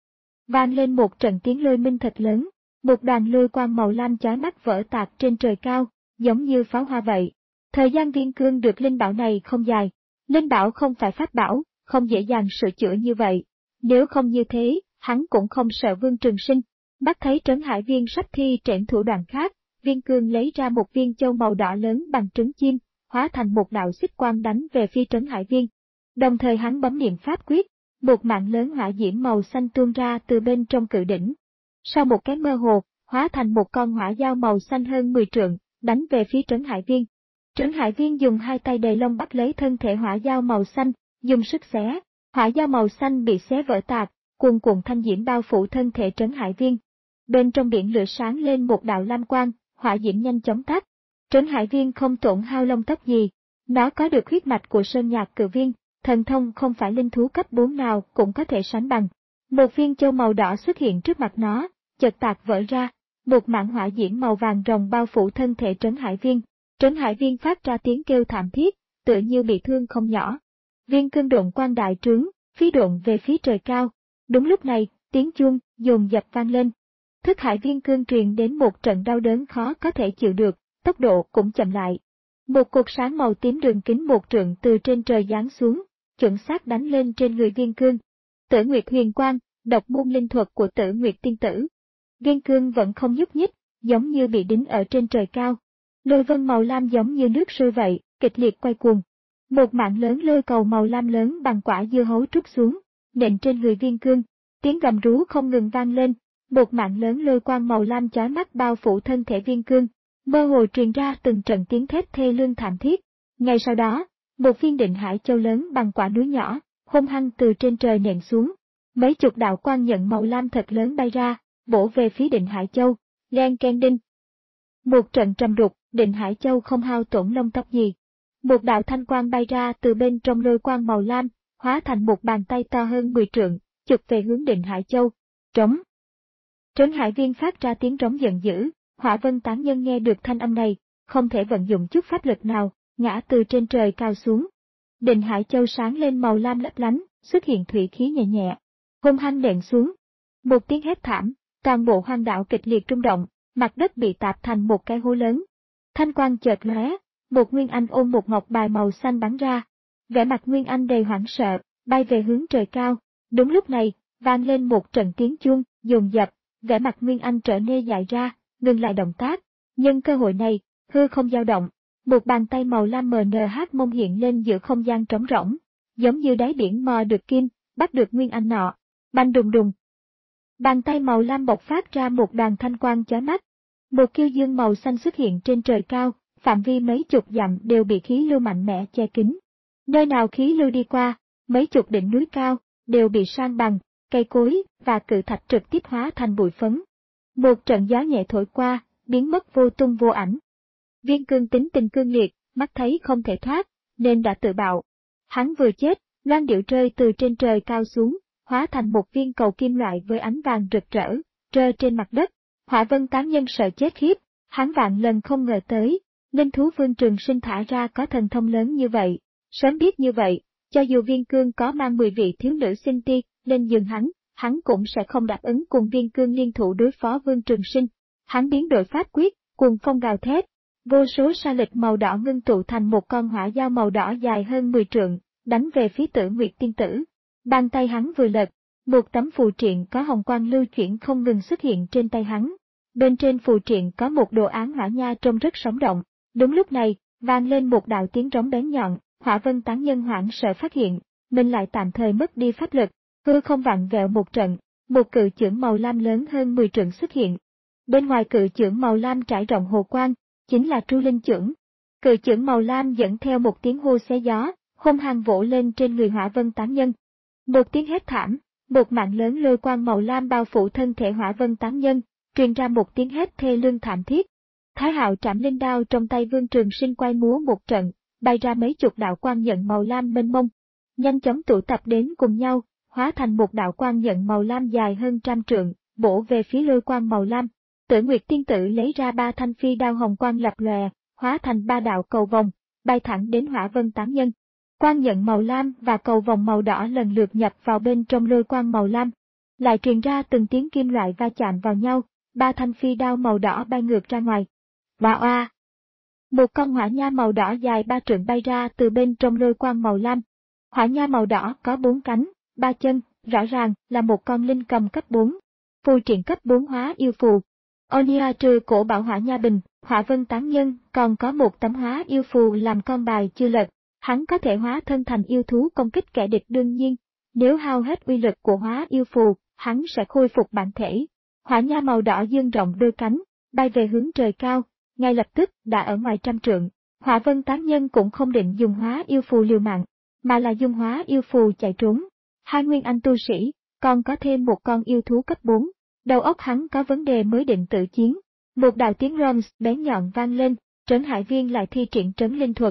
Vang lên một trận tiếng lôi minh thật lớn, một đoàn lôi quang màu lam chói mắt vỡ tạc trên trời cao, giống như pháo hoa vậy. Thời gian Viên Cương được linh bảo này không dài, linh bảo không phải pháp bảo, không dễ dàng sửa chữa như vậy. Nếu không như thế, hắn cũng không sợ Vương Trường Sinh. Mắt thấy Trấn Hải Viên sắp thi triển thủ đoạn khác, Viên Cương lấy ra một viên châu màu đỏ lớn bằng trứng chim, hóa thành một đạo xích quang đánh về phía Trấn Hải Viên. Đồng thời hắn bấm niệm pháp quyết, một mạng lớn hỏa diễm màu xanh tuôn ra từ bên trong cự đỉnh. Sau một cái mơ hồ, hóa thành một con hỏa dao màu xanh hơn mười trượng, đánh về phía Trấn Hải Viên. Trấn Hải Viên dùng hai tay đầy lông bắt lấy thân thể hỏa dao màu xanh, dùng sức xé, hỏa dao màu xanh bị xé vỡ tạc, cuồn cuộn thanh diễm bao phủ thân thể Trấn Hải Viên. Bên trong biển lửa sáng lên một đạo lam quang, hỏa diễm nhanh chóng tắt. Trấn Hải Viên không tổn hao lông tóc gì, Nó có được huyết mạch của sơn nhạc cự viên, thần thông không phải linh thú cấp bốn nào cũng có thể sánh bằng. Một viên châu màu đỏ xuất hiện trước mặt nó, chợt tạc vỡ ra, một mảng hỏa diễm màu vàng rồng bao phủ thân thể Trấn Hải Viên. Trấn Hải Viên phát ra tiếng kêu thảm thiết, tựa như bị thương không nhỏ. Viên cương độn quang đại trướng, phi độn về phía trời cao. Đúng lúc này, tiếng chuông dồn dập vang lên. Thức hải viên cương truyền đến một trận đau đớn khó có thể chịu được, tốc độ cũng chậm lại. Một cột sáng màu tím đường kính một trượng từ trên trời giáng xuống, chuẩn xác đánh lên trên người viên cương. Tử Nguyệt Huyền Quang, độc môn linh thuật của Tử Nguyệt tiên tử. Viên cương vẫn không nhúc nhích, giống như bị đính ở trên trời cao. Lôi vân màu lam giống như nước sôi vậy, kịch liệt quay cuồng. Một mạng lớn lôi cầu màu lam lớn bằng quả dưa hấu trút xuống, nện trên người viên cương. Tiếng gầm rú không ngừng vang lên, một mạng lớn lôi quang màu lam chói mắt bao phủ thân thể viên cương. Mơ hồ truyền ra từng trận tiếng thét thê lương thảm thiết. Ngay sau đó, một viên định hải châu lớn bằng quả núi nhỏ, hung hăng từ trên trời nện xuống. Mấy chục đạo quang nhận màu lam thật lớn bay ra, bổ về phía định hải châu, len ken đinh. Một trận trầm đục, định hải châu không hao tổn lông tóc gì. Một đạo thanh quang bay ra từ bên trong lôi quang màu lam, hóa thành một bàn tay to hơn mười trượng, chụp về hướng định hải châu. Trống. Trấn Hải Viên phát ra tiếng trống giận dữ. Hỏa Vân Tán Nhân nghe được thanh âm này, không thể vận dụng chút pháp lực nào, ngã từ trên trời cao xuống. Định Hải Châu sáng lên màu lam lấp lánh, xuất hiện thủy khí nhẹ nhẹ, hung hăng nện xuống. Một tiếng hét thảm, toàn bộ hoang đảo kịch liệt rung động, mặt đất bị tạp thành một cái hố lớn. Thanh quang chợt lóe, một Nguyên Anh ôm một ngọc bài màu xanh bắn ra. Vẻ mặt Nguyên Anh đầy hoảng sợ, bay về hướng trời cao. Đúng lúc này, vang lên một trận tiếng chuông, dồn dập, vẻ mặt Nguyên Anh trở nên dại ra. Ngừng lại động tác, nhân cơ hội này, hư không dao động, một bàn tay màu lam mờ nờ hát mông hiện lên giữa không gian trống rỗng, giống như đáy biển mò được kim, bắt được Nguyên Anh nọ, banh đùng đùng. Bàn tay màu lam bộc phát ra một đoàn thanh quang chói mắt, một kiêu dương màu xanh xuất hiện trên trời cao, phạm vi mấy chục dặm đều bị khí lưu mạnh mẽ che kín. Nơi nào khí lưu đi qua, mấy chục đỉnh núi cao, đều bị san bằng, cây cối và cự thạch trực tiếp hóa thành bụi phấn. Một trận gió nhẹ thổi qua, biến mất vô tung vô ảnh. Viên cương tính tình cương liệt, mắt thấy không thể thoát, nên đã tự bạo. Hắn vừa chết, loan điệu rơi từ trên trời cao xuống, hóa thành một viên cầu kim loại với ánh vàng rực rỡ, rơi trên mặt đất. Hỏa Vân Tán Nhân sợ chết khiếp, hắn vạn lần không ngờ tới, linh thú Vương Trường Sinh thả ra có thần thông lớn như vậy. Sớm biết như vậy, cho dù viên cương có mang mười vị thiếu nữ sinh ti lên giường hắn, hắn cũng sẽ không đáp ứng cùng viên cương liên thủ đối phó Vương Trường Sinh. Hắn biến đổi pháp quyết, cuồng phong gào thét, vô số sa lịch màu đỏ ngưng tụ thành một con hỏa dao màu đỏ dài hơn mười trượng, đánh về phía Tử Nguyệt tiên tử. Bàn tay hắn vừa lật, một tấm phù triện có hồng quang lưu chuyển không ngừng xuất hiện trên tay hắn. Bên trên phù triện có một đồ án hỏa nha trông rất sống động. Đúng lúc này, vang lên một đạo tiếng trống bén nhọn, Hỏa Vân Tán Nhân hoảng sợ phát hiện, mình lại tạm thời mất đi pháp lực. Hư không vặn vẹo một trận, một cự chưởng màu lam lớn hơn mười trượng xuất hiện. Bên ngoài cự chưởng màu lam trải rộng hồ quang, chính là Tru Linh chưởng. Cự chưởng màu lam dẫn theo một tiếng hô xé gió, hung hăng vỗ lên trên người Hỏa Vân Tán Nhân. Một tiếng hét thảm, một mạng lớn lôi quang màu lam bao phủ thân thể Hỏa Vân Tán Nhân, truyền ra một tiếng hét thê lương thảm thiết. Thái Hạo Trảm Linh đao trong tay Vương Trường Sinh quay múa một trận, bay ra mấy chục đạo quang nhận màu lam mênh mông, nhanh chóng tụ tập đến cùng nhau, hóa thành một đạo quang nhận màu lam dài hơn trăm trượng, bổ về phía lôi quang màu lam. Tử Nguyệt tiên tử lấy ra ba thanh phi đao hồng quang lập lòe, hóa thành ba đạo cầu vòng, bay thẳng đến Hỏa Vân Tán Nhân. Quang nhận màu lam và cầu vòng màu đỏ lần lượt nhập vào bên trong lôi quang màu lam, lại truyền ra từng tiếng kim loại va chạm vào nhau, ba thanh phi đao màu đỏ bay ngược ra ngoài. Oa oa! Một con hỏa nha màu đỏ dài ba trượng bay ra từ bên trong lôi quang màu lam. Hỏa nha màu đỏ có bốn cánh, ba chân, rõ ràng là một con linh cầm cấp bốn. Phù triện cấp bốn hóa yêu phù. Onia trừ cổ bảo hỏa nha bình, Hỏa Vân Tán Nhân còn có một tấm hóa yêu phù làm con bài chưa lật. Hắn có thể hóa thân thành yêu thú công kích kẻ địch đương nhiên. Nếu hao hết uy lực của hóa yêu phù, hắn sẽ khôi phục bản thể. Hỏa nha màu đỏ dương rộng đôi cánh, bay về hướng trời cao, ngay lập tức đã ở ngoài trăm trượng. Hỏa Vân Tán Nhân cũng không định dùng hóa yêu phù liều mạng, mà là dùng hóa yêu phù chạy trốn. Hai nguyên anh tu sĩ, còn có thêm một con yêu thú cấp bốn. Đầu óc hắn có vấn đề mới định tự chiến. Một đạo tiếng rồng bén nhọn vang lên, Trấn Hải Viên lại thi triển trấn linh thuật.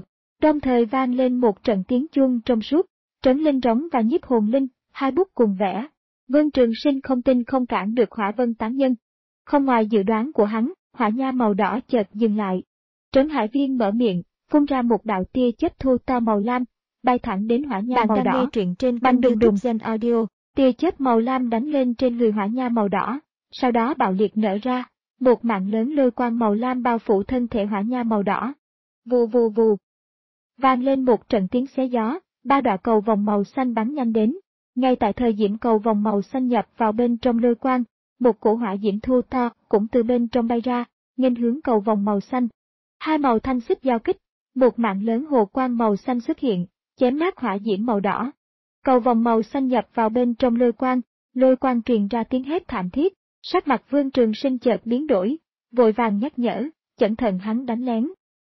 Đồng thời vang lên một trận tiếng chuông trong suốt, trấn linh rống và nhiếp hồn linh, hai bút cùng vẽ. Vương Trường Sinh không tin không cản được Hỏa Vân Tán Nhân. Không ngoài dự đoán của hắn, hỏa nha màu đỏ chợt dừng lại. Trấn Hải Viên mở miệng, phun ra một đạo tia chớp thô to màu lam, bay thẳng đến hỏa nha Bạn màu đang đỏ. nghe truyện trên Bành kênh đùng đùng YouTube Gen Audio. Tia chớp màu lam đánh lên trên người hỏa nha màu đỏ, sau đó bạo liệt nở ra, một mạng lớn lôi quang màu lam bao phủ thân thể hỏa nha màu đỏ. Vù vù vù. Vang lên một trận tiếng xé gió, ba đọa cầu vòng màu xanh bắn nhanh đến. Ngay tại thời điểm cầu vòng màu xanh nhập vào bên trong lôi quang, một cổ hỏa diễm thô to cũng từ bên trong bay ra, nghênh hướng cầu vòng màu xanh. Hai màu thanh xích giao kích, một mạng lớn hồ quang màu xanh xuất hiện, chém nát hỏa diễm màu đỏ. Cầu vòng màu xanh nhập vào bên trong lôi quang, lôi quang truyền ra tiếng hét thảm thiết, sắc mặt Vương Trường Sinh chợt biến đổi, vội vàng nhắc nhở, cẩn thận hắn đánh lén.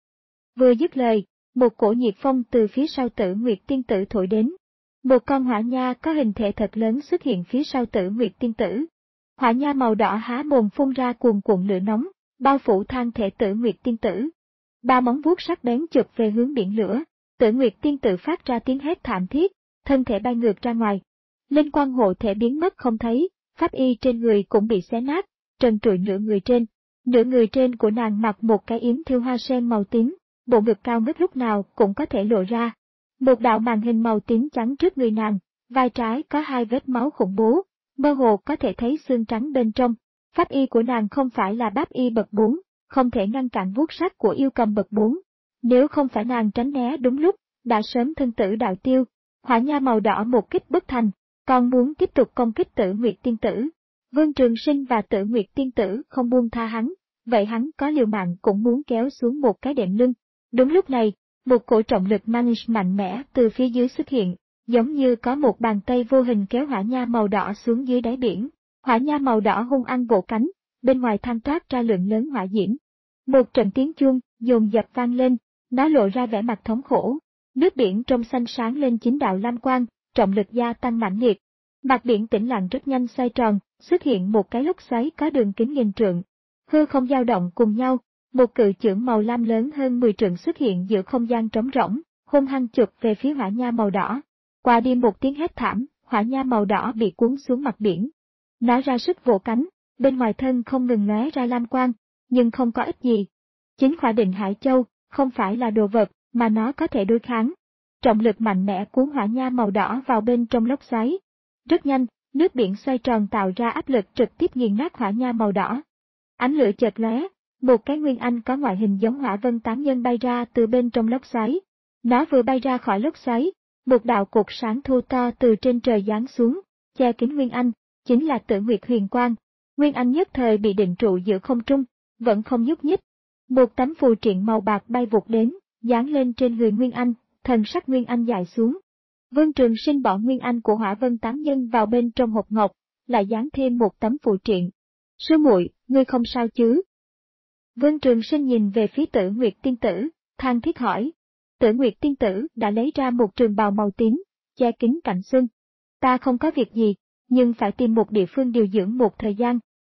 Vừa dứt lời, một cổ nhiệt phong từ phía sau Tử Nguyệt Tiên Tử thổi đến. Một con hỏa nha có hình thể thật lớn xuất hiện phía sau Tử Nguyệt Tiên Tử. Hỏa nha màu đỏ há mồm phun ra cuồn cuộn lửa nóng, bao phủ thân thể Tử Nguyệt Tiên Tử. Ba móng vuốt sắc bén chụp về hướng biển lửa, Tử Nguyệt Tiên Tử phát ra tiếng hét thảm thiết, thân thể bay ngược ra ngoài. Linh quang hộ thể biến mất không thấy, pháp y trên người cũng bị xé nát, trần trụi nửa người trên. Nửa người trên của nàng mặc một cái yếm thêu hoa sen màu tím, bộ ngực cao ngất lúc nào cũng có thể lộ ra. Một đạo màn hình màu tím trắng trước người nàng, vai trái có hai vết máu khủng bố, mơ hồ có thể thấy xương trắng bên trong. Pháp y của nàng không phải là báp y bậc bốn, không thể ngăn cản vuốt sắc của yêu cầm bậc bốn. Nếu không phải nàng tránh né đúng lúc, đã sớm thân tử đạo tiêu. Hỏa nha màu đỏ một kích bất thành, còn muốn tiếp tục công kích Tử Nguyệt Tiên Tử. Vương Trường Sinh và Tử Nguyệt Tiên Tử không buông tha hắn, vậy hắn có liều mạng cũng muốn kéo xuống một cái đệm lưng. Đúng lúc này, một cổ trọng lực mạnh mẽ từ phía dưới xuất hiện, giống như có một bàn tay vô hình kéo hỏa nha màu đỏ xuống dưới đáy biển. Hỏa nha màu đỏ hung ăn vỗ cánh, bên ngoài than toát ra lượng lớn hỏa diễm. Một trận tiếng chuông dồn dập vang lên, nó lộ ra vẻ mặt thống khổ. Nước biển trong xanh sáng lên chín đạo lam quang, trọng lực gia tăng mãnh liệt. Mặt biển tĩnh lặng rất nhanh xoay tròn, xuất hiện một cái lốc xoáy có đường kính nghìn trượng. Hư không dao động cùng nhau, một cự chưởng màu lam lớn hơn mười trượng xuất hiện giữa không gian trống rỗng, hung hăng chụp về phía hỏa nha màu đỏ. Qua đi một tiếng hét thảm, hỏa nha màu đỏ bị cuốn xuống mặt biển. Nó ra sức vỗ cánh, bên ngoài thân không ngừng lóe ra lam quang, nhưng không có ích gì. Chính Khỏa Định Hải Châu không phải là đồ vật mà nó có thể đối kháng. Trọng lực mạnh mẽ cuốn hỏa nha màu đỏ vào bên trong lốc xoáy. Rất nhanh, nước biển xoay tròn tạo ra áp lực trực tiếp nghiền nát hỏa nha màu đỏ. Ánh lửa chợt lóe, một cái nguyên anh có ngoại hình giống Hỏa Vân Tán Nhân bay ra từ bên trong lốc xoáy. Nó vừa bay ra khỏi lốc xoáy, một đạo cột sáng thô to từ trên trời giáng xuống, che kín nguyên anh, chính là Tử Nguyệt Huyền Quang. Nguyên anh nhất thời bị định trụ giữa không trung, vẫn không nhúc nhích. Một tấm phù triện màu bạc bay vụt đến, dán lên trên người Nguyên Anh, thần sắc Nguyên Anh dài xuống. Vương Trường Sinh bỏ Nguyên Anh của Hỏa Vân Tán Nhân vào bên trong hộp ngọc, lại dán thêm một tấm phù triện. Sư muội, ngươi không sao chứ? Vương Trường Sinh nhìn về phía Tử Nguyệt Tiên Tử, than thiết hỏi. Tử Nguyệt Tiên Tử đã lấy ra một trường bào màu tím, che kín cạnh xuân. Ta không có việc gì, nhưng phải tìm một địa phương điều dưỡng một thời gian.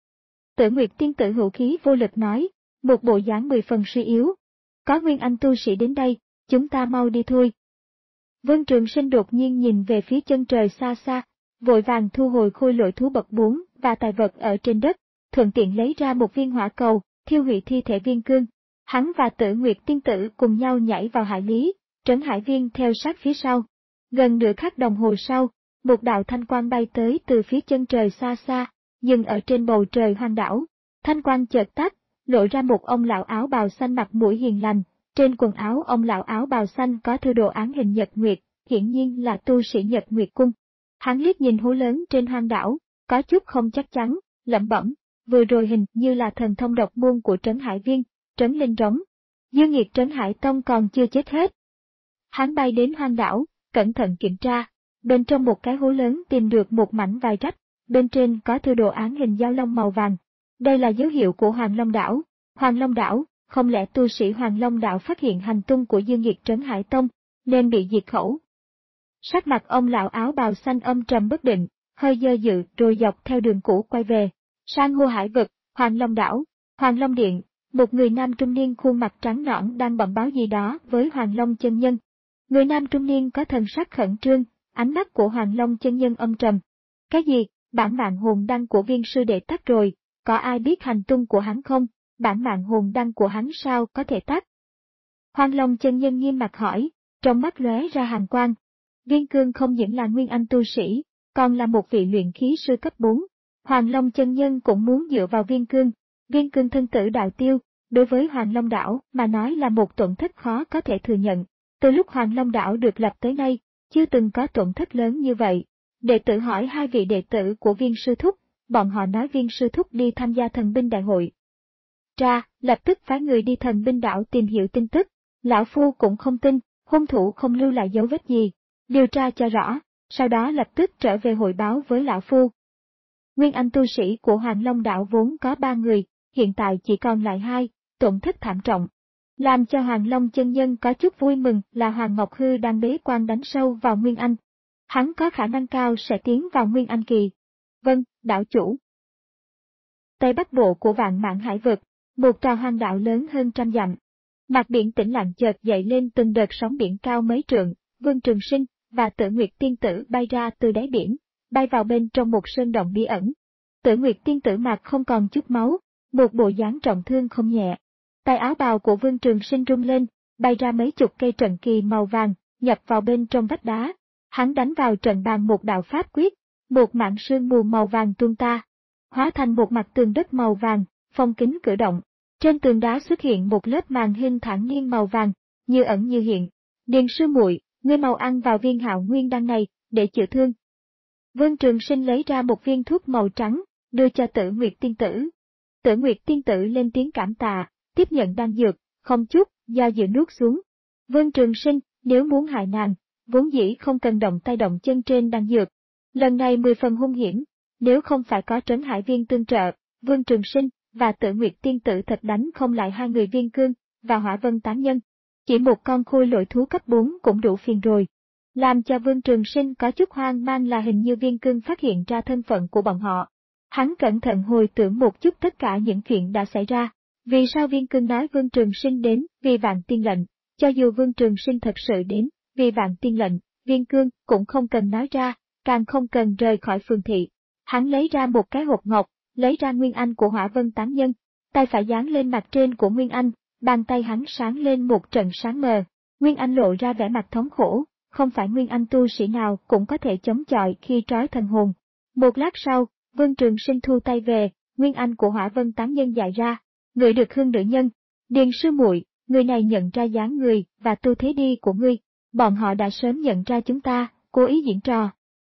Tử Nguyệt Tiên Tử hữu khí vô lực nói, một bộ dáng mười phần suy yếu. Có Nguyên Anh tu sĩ đến đây, chúng ta mau đi thôi. Vương Trường Sinh đột nhiên nhìn về phía chân trời xa xa, vội vàng thu hồi khôi lỗi thú bậc bốn và tài vật ở trên đất, thuận tiện lấy ra một viên hỏa cầu, thiêu hủy thi thể Viên Cương. Hắn và Tử Nguyệt Tiên Tử cùng nhau nhảy vào hải lý, Trấn Hải Viên theo sát phía sau. Gần nửa khắc đồng hồ sau, một đạo thanh quang bay tới từ phía chân trời xa xa, dừng ở trên bầu trời hoang đảo. Thanh quang chợt tắt, lộ ra một ông lão áo bào xanh mặt mũi hiền lành. Trên quần áo ông lão áo bào xanh có thêu đồ án hình nhật nguyệt, hiển nhiên là tu sĩ Nhật Nguyệt Cung. Hắn liếc nhìn hố lớn trên hoang đảo, có chút không chắc chắn, lẩm bẩm, vừa rồi hình như là thần thông độc môn của Trấn Hải Viên, Trấn Linh Rống. Dương nghiệt Trấn Hải Tông còn chưa chết hết. Hắn bay đến hoang đảo, cẩn thận kiểm tra, bên trong một cái hố lớn tìm được một mảnh vài rách, bên trên có thêu đồ án hình dao long màu vàng. Đây là dấu hiệu của Hoàng Long Đảo. Hoàng Long Đảo, không lẽ tu sĩ Hoàng Long Đảo phát hiện hành tung của Dương nghiệt Trấn Hải Tông, nên bị diệt khẩu? Sắc mặt ông lão áo bào xanh âm trầm bất định, hơi dơ dự rồi dọc theo đường cũ quay về. San hô hải vực, Hoàng Long Đảo, Hoàng Long Điện, một người nam trung niên khuôn mặt trắng nõn đang bẩm báo gì đó với Hoàng Long chân nhân. Người nam trung niên có thần sắc khẩn trương, ánh mắt của Hoàng Long chân nhân âm trầm. Cái gì? Bản mạng hồn đăng của viên sư đệ tắt rồi, có ai biết hành tung của hắn không? Bản mạng hồn đăng của hắn sao có thể tắt? Hoàng Long chân nhân nghiêm mặt hỏi, trong mắt lóe ra hàn quang. Viên Cương không những là nguyên anh tu sĩ, còn là một vị luyện khí sư cấp bốn. Hoàng Long chân nhân cũng muốn dựa vào Viên Cương. Viên Cương thân tử đạo tiêu, đối với Hoàng Long đảo mà nói là một tổn thất khó có thể thừa nhận. Từ lúc Hoàng Long đảo được lập tới nay, chưa từng có tổn thất lớn như vậy. Đệ tử hỏi hai vị đệ tử của Viên sư thúc, bọn họ nói Viên sư thúc đi tham gia thần binh đại hội. Ra, lập tức phái người đi thần binh đảo tìm hiểu tin tức. Lão Phu cũng không tin, hung thủ không lưu lại dấu vết gì. Điều tra cho rõ, sau đó lập tức trở về hội báo với Lão Phu. Nguyên anh tu sĩ của Hoàng Long đảo vốn có ba người, hiện tại chỉ còn lại hai, tổn thất thảm trọng. Làm cho Hoàng Long chân nhân có chút vui mừng là Hoàng Ngọc Hư đang bế quan đánh sâu vào Nguyên Anh. Hắn có khả năng cao sẽ tiến vào Nguyên Anh kỳ. Vâng, đảo chủ. Tây Bắc Bộ của Vạn Mãn Hải vực, một trào hoang đảo lớn hơn trăm dặm. Mặt biển tĩnh lặng chợt dậy lên từng đợt sóng biển cao mấy trượng, Vương Trường Sinh và Tử Nguyệt Tiên Tử bay ra từ đáy biển, bay vào bên trong một sơn động bí ẩn. Tử Nguyệt Tiên Tử mặt không còn chút máu, một bộ dáng trọng thương không nhẹ. Tay áo bào của Vương Trường Sinh rung lên, bay ra mấy chục cây trận kỳ màu vàng, nhập vào bên trong vách đá. Hắn đánh vào trận bàn một đạo pháp quyết, một mảng sương mù màu vàng tuôn ta, hóa thành một mặt tường đất màu vàng, phong kính cử động. Trên tường đá xuất hiện một lớp màn hình thản nhiên màu vàng, như ẩn như hiện. Điền sư muội, ngươi mau ăn vào viên hạo nguyên đan này, để chữa thương. Vương Trường Sinh lấy ra một viên thuốc màu trắng, đưa cho Tử Nguyệt Tiên Tử. Tử Nguyệt Tiên Tử lên tiếng cảm tạ, tiếp nhận đan dược, không chút, do dự nuốt xuống. Vương Trường Sinh, nếu muốn hại nàng, vốn dĩ không cần động tay động chân trên đan dược. Lần này mười phần hung hiểm, nếu không phải có Trấn Hải Viên tương trợ, Vương Trường Sinh và Tử Nguyệt Tiên Tử thật đánh không lại hai người Viên Cương và Hỏa Vân Tán Nhân. Chỉ một con khôi lỗi thú cấp bốn cũng đủ phiền rồi. Làm cho Vương Trường Sinh có chút hoang mang là hình như Viên Cương phát hiện ra thân phận của bọn họ. Hắn cẩn thận hồi tưởng một chút tất cả những chuyện đã xảy ra. Vì sao Viên Cương nói Vương Trường Sinh đến vì Vạn Tiên lệnh, cho dù Vương Trường Sinh thật sự đến vì Vạn Tiên lệnh, Viên Cương cũng không cần nói ra, càng không cần rời khỏi phường thị. Hắn lấy ra một cái hộp ngọc, lấy ra Nguyên Anh của Hỏa Vân Tán Nhân, tay phải dán lên mặt trên của Nguyên Anh, bàn tay hắn sáng lên một trận sáng mờ. Nguyên Anh lộ ra vẻ mặt thống khổ, không phải Nguyên Anh tu sĩ nào cũng có thể chống chọi khi trói thần hồn. Một lát sau, Vương Trường Sinh thu tay về, Nguyên Anh của Hỏa Vân Tán Nhân dại ra. Người được hương nữ nhân, Điền sư muội, người này nhận ra dáng người và tu thế đi của ngươi, bọn họ đã sớm nhận ra chúng ta, cố ý diễn trò.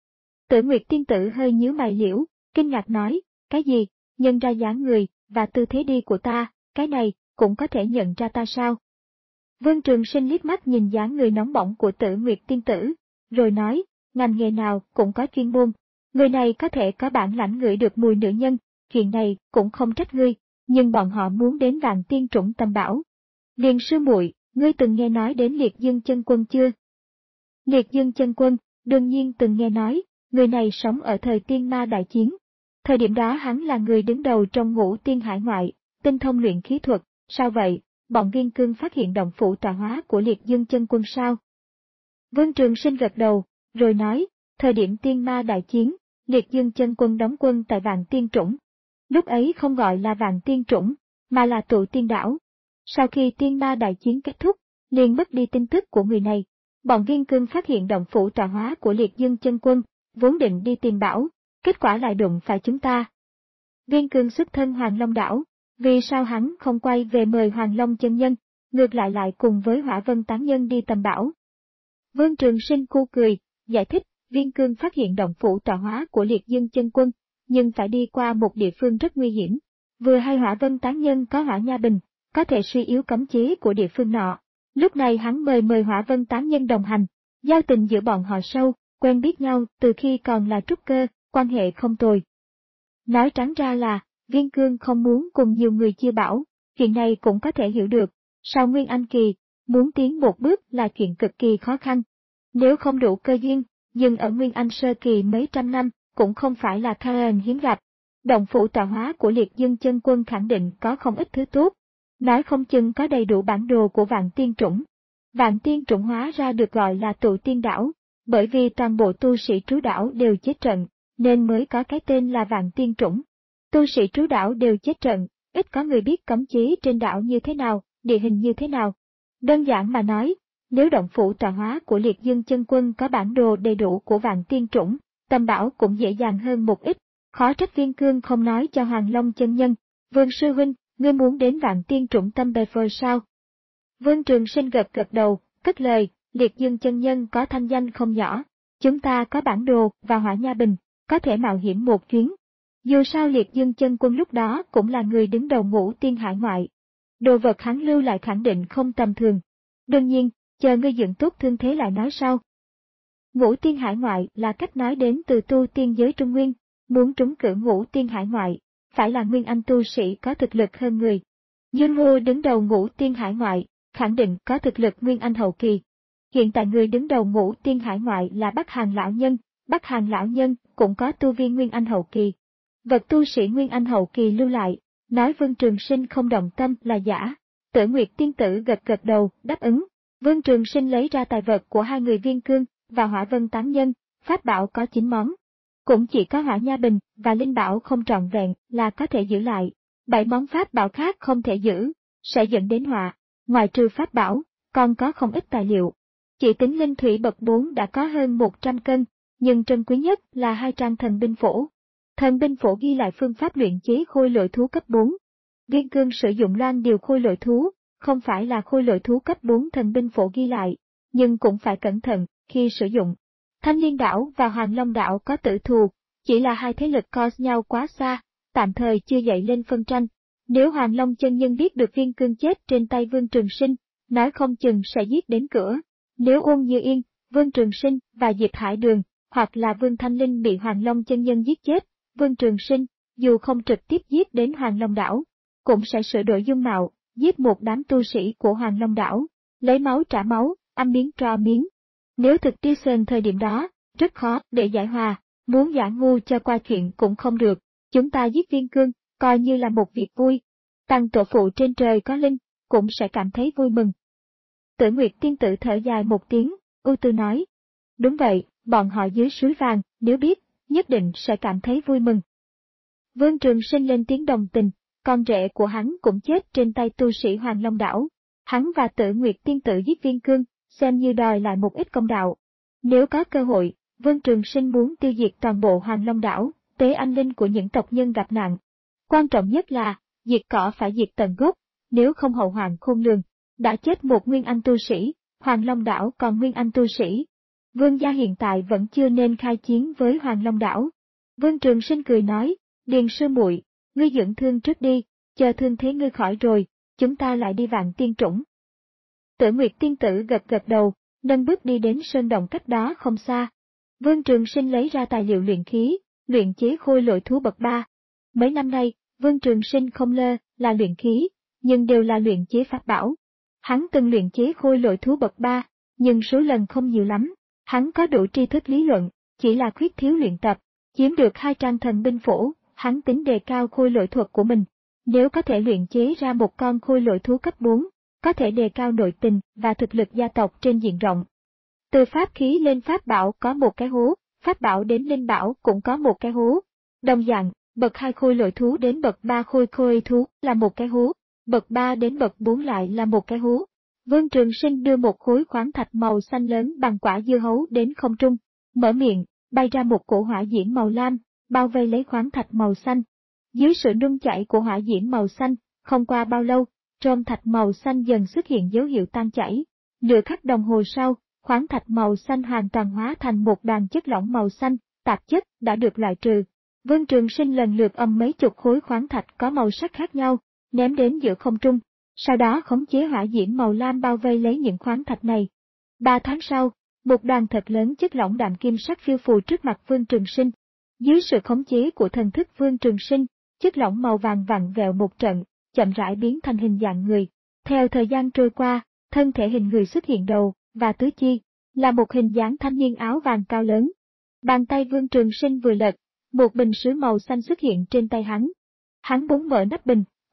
Tử Nguyệt Tiên Tử hơi nhíu mày liễu, kinh ngạc nói, cái gì, nhận ra dáng người và tư thế đi của ta, cái này cũng có thể nhận ra ta sao? Vương Trường Sinh liếc mắt nhìn dáng người nóng bỏng của Tử Nguyệt Tiên Tử, rồi nói, ngành nghề nào cũng có chuyên môn, người này có thể có bản lãnh ngửi được mùi nữ nhân, chuyện này cũng không trách ngươi. Nhưng bọn họ muốn đến Vạn Tiên Trũng Tầm Bảo. Điền sư muội, ngươi từng nghe nói đến Liệt Dương Chân Quân chưa? Liệt Dương Chân Quân, đương nhiên từng nghe nói, người này sống ở thời Tiên Ma Đại Chiến. Thời điểm đó hắn là người đứng đầu trong Ngũ Tiên hải ngoại, tinh thông luyện khí thuật, sao vậy, bọn Viên Cương phát hiện động phủ tọa hóa của Liệt Dương Chân Quân sao? Vương Trường Sinh gật đầu, rồi nói, thời điểm Tiên Ma Đại Chiến, Liệt Dương Chân Quân đóng quân tại Vạn Tiên Trũng. Lúc ấy không gọi là Vạn Tiên Trũng, mà là Tụ Tiên Đảo. Sau khi Tiên Ma Đại Chiến kết thúc, liền mất đi tin tức của người này. Bọn Viên Cương phát hiện động phủ tọa hóa của Liệt Dương Chân Quân, vốn định đi tìm bảo, kết quả lại đụng phải chúng ta. Viên Cương xuất thân Hoàng Long Đảo, vì sao hắn không quay về mời Hoàng Long chân nhân, ngược lại lại cùng với Hỏa Vân Tán Nhân đi tầm bảo? Vương Trường Sinh cu cười, giải thích, Viên Cương phát hiện động phủ tọa hóa của Liệt Dương Chân Quân, nhưng phải đi qua một địa phương rất nguy hiểm. Vừa hay Hỏa Vân Tán Nhân có hỏa nha bình, có thể suy yếu cấm chế của địa phương nọ. Lúc này hắn mời mời Hỏa Vân Tán Nhân đồng hành, giao tình giữa bọn họ sâu, quen biết nhau từ khi còn là trúc cơ, quan hệ không tồi. Nói trắng ra là, Viên Cương không muốn cùng nhiều người chia bảo, chuyện này cũng có thể hiểu được. Sau Nguyên Anh kỳ, muốn tiến một bước là chuyện cực kỳ khó khăn. Nếu không đủ cơ duyên, dừng ở Nguyên Anh sơ kỳ mấy trăm năm, cũng không phải là Karen hiếm gặp. Động phủ tọa hóa của Liệt Dương Chân Quân khẳng định có không ít thứ tốt. nói không chừng có đầy đủ bản đồ của Vạn Tiên Trũng. Vạn Tiên Trũng hóa ra được gọi là Tụ Tiên Đảo, bởi vì toàn bộ tu sĩ trú đảo đều chết trận, nên mới có cái tên là Vạn Tiên Trũng. Tu sĩ trú đảo đều chết trận, ít có người biết cấm chế trên đảo như thế nào, địa hình như thế nào. Đơn giản mà nói, nếu động phủ tọa hóa của Liệt Dương Chân Quân có bản đồ đầy đủ của Vạn Tiên Trũng, tầm bảo cũng dễ dàng hơn một ít. Khó trách Viên Cương không nói cho Hoàng Long chân nhân. Vương sư huynh, ngươi muốn đến Vạn Tiên Trũng tâm bề phơi sao? Vương Trường Sinh gật gật đầu, cất lời, Liệt Dương chân nhân có thanh danh không nhỏ. Chúng ta có bản đồ và hỏa nha bình, có thể mạo hiểm một chuyến. Dù sao Liệt Dương chân quân lúc đó cũng là người đứng đầu Ngũ Tiên hải ngoại. Đồ vật hắn lưu lại khẳng định không tầm thường. Đương nhiên, chờ ngươi dựng tốt thương thế lại nói sau. Ngũ Tiên hải ngoại là cách nói đến từ tu tiên giới Trung Nguyên, muốn trúng cử Ngũ Tiên hải ngoại, phải là nguyên anh tu sĩ có thực lực hơn người. Yunhu đứng đầu Ngũ Tiên hải ngoại, khẳng định có thực lực nguyên anh hậu kỳ. Hiện tại người đứng đầu Ngũ Tiên hải ngoại là Bắc Hàn lão nhân, Bắc Hàn lão nhân cũng có tu vi nguyên anh hậu kỳ. Vật tu sĩ nguyên anh hậu kỳ lưu lại, nói Vương Trường Sinh không động tâm là giả. Tử Nguyệt tiên tử gật gật đầu, đáp ứng. Vương Trường Sinh lấy ra tài vật của hai người Viên Cương và Hỏa Vân tán nhân, pháp bảo có chín món. Cũng chỉ có hỏa nha bình và linh bảo không trọn vẹn là có thể giữ lại. Bảy món pháp bảo khác không thể giữ, sẽ dẫn đến họa. Ngoài trừ pháp bảo, còn có không ít tài liệu. Chỉ tính linh thủy bậc bốn đã có hơn một trăm cân, nhưng trân quý nhất là hai trang thần binh phổ. Thần binh phổ ghi lại phương pháp luyện chế khôi lỗi thú cấp bốn. Viên Cương sử dụng loan điều khôi lỗi thú, không phải là khôi lỗi thú cấp bốn thần binh phổ ghi lại, nhưng cũng phải cẩn thận khi sử dụng. Thanh Liên đảo và Hoàng Long đảo có tử thù, chỉ là hai thế lực co nhau quá xa, tạm thời chưa dậy lên phân tranh. Nếu Hoàng Long chân nhân biết được Viên Cương chết trên tay Vương Trường Sinh, nói không chừng sẽ giết đến cửa. Nếu Uông Như Yên, Vương Trường Sinh và Diệp Hải Đường, hoặc là Vương Thanh Linh bị Hoàng Long chân nhân giết chết, Vương Trường Sinh, dù không trực tiếp giết đến Hoàng Long đảo, cũng sẽ sửa đổi dung mạo, giết một đám tu sĩ của Hoàng Long đảo, lấy máu trả máu, ăn miếng cho miếng. Nếu thực đi sơn thời điểm đó, rất khó để giải hòa, muốn giả ngu cho qua chuyện cũng không được, chúng ta giết Viên Cương, coi như là một việc vui. Tăng tổ phụ trên trời có linh, cũng sẽ cảm thấy vui mừng. Tử Nguyệt tiên tử thở dài một tiếng, ưu tư nói. Đúng vậy, bọn họ dưới suối vàng, nếu biết, nhất định sẽ cảm thấy vui mừng. Vương Trường Sinh lên tiếng đồng tình, con rể của hắn cũng chết trên tay tu sĩ Hoàng Long đảo. Hắn và Tử Nguyệt tiên tử giết Viên Cương, xem như đòi lại một ít công đạo. Nếu có cơ hội, Vương Trường Sinh muốn tiêu diệt toàn bộ Hoàng Long đảo, tế anh linh của những tộc nhân gặp nạn. Quan trọng nhất là, diệt cỏ phải diệt tận gốc, nếu không hậu hoạn khôn lường. Đã chết một nguyên anh tu sĩ, Hoàng Long đảo còn nguyên anh tu sĩ. Vương gia hiện tại vẫn chưa nên khai chiến với Hoàng Long đảo. Vương Trường Sinh cười nói, Điền sư muội, ngươi dưỡng thương trước đi, chờ thương thế ngươi khỏi rồi, chúng ta lại đi Vạn Tiên Trũng. Tử Nguyệt tiên tử gật gật đầu, nâng bước đi đến sơn động cách đó không xa. Vương Trường Sinh lấy ra tài liệu luyện khí, luyện chế khôi lỗi thú bậc ba. Mấy năm nay, Vương Trường Sinh không lơ là luyện khí, nhưng đều là luyện chế pháp bảo. Hắn từng luyện chế khôi lỗi thú bậc ba, nhưng số lần không nhiều lắm. Hắn có đủ tri thức lý luận, chỉ là khuyết thiếu luyện tập. Chiếm được hai trang thần binh phổ, hắn tính đề cao khôi lỗi thuật của mình. Nếu có thể luyện chế ra một con khôi lỗi thú cấp bốn, có thể đề cao nội tình và thực lực gia tộc trên diện rộng. Từ pháp khí lên pháp bảo có một cái hố, pháp bảo đến linh bảo cũng có một cái hố. Đồng dạng, bậc hai khôi lỗi thú đến bậc ba khôi khôi thú là một cái hố, bậc ba đến bậc bốn lại là một cái hố. Vương Trường Sinh đưa một khối khoáng thạch màu xanh lớn bằng quả dưa hấu đến không trung, mở miệng, bay ra một cổ hỏa diễm màu lam, bao vây lấy khoáng thạch màu xanh. Dưới sự nung chảy của hỏa diễm màu xanh, không qua bao lâu, trong thạch màu xanh dần xuất hiện dấu hiệu tan chảy. Nửa khắc đồng hồ sau, khoáng thạch màu xanh hoàn toàn hóa thành một đoàn chất lỏng màu xanh, tạp chất đã được loại trừ. Vương Trường Sinh lần lượt ầm mấy chục khối khoáng thạch có màu sắc khác nhau, ném đến giữa không trung, sau đó khống chế hỏa diễm màu lam bao vây lấy những khoáng thạch này. Ba tháng sau, một đoàn thật lớn chất lỏng đạm kim sắc phiêu phù trước mặt Vương Trường Sinh. Dưới sự khống chế của thần thức Vương Trường Sinh, chất lỏng màu vàng vặn vẹo một trận, chậm rãi biến thành hình dạng người. Theo thời gian trôi qua, thân thể hình người xuất hiện đầu và tứ chi, là một hình dáng thanh niên áo vàng cao lớn. Bàn tay Vương Trường Sinh vừa lật, một bình sứ màu xanh xuất hiện trên tay hắn. Hắn búng mở nắp bình,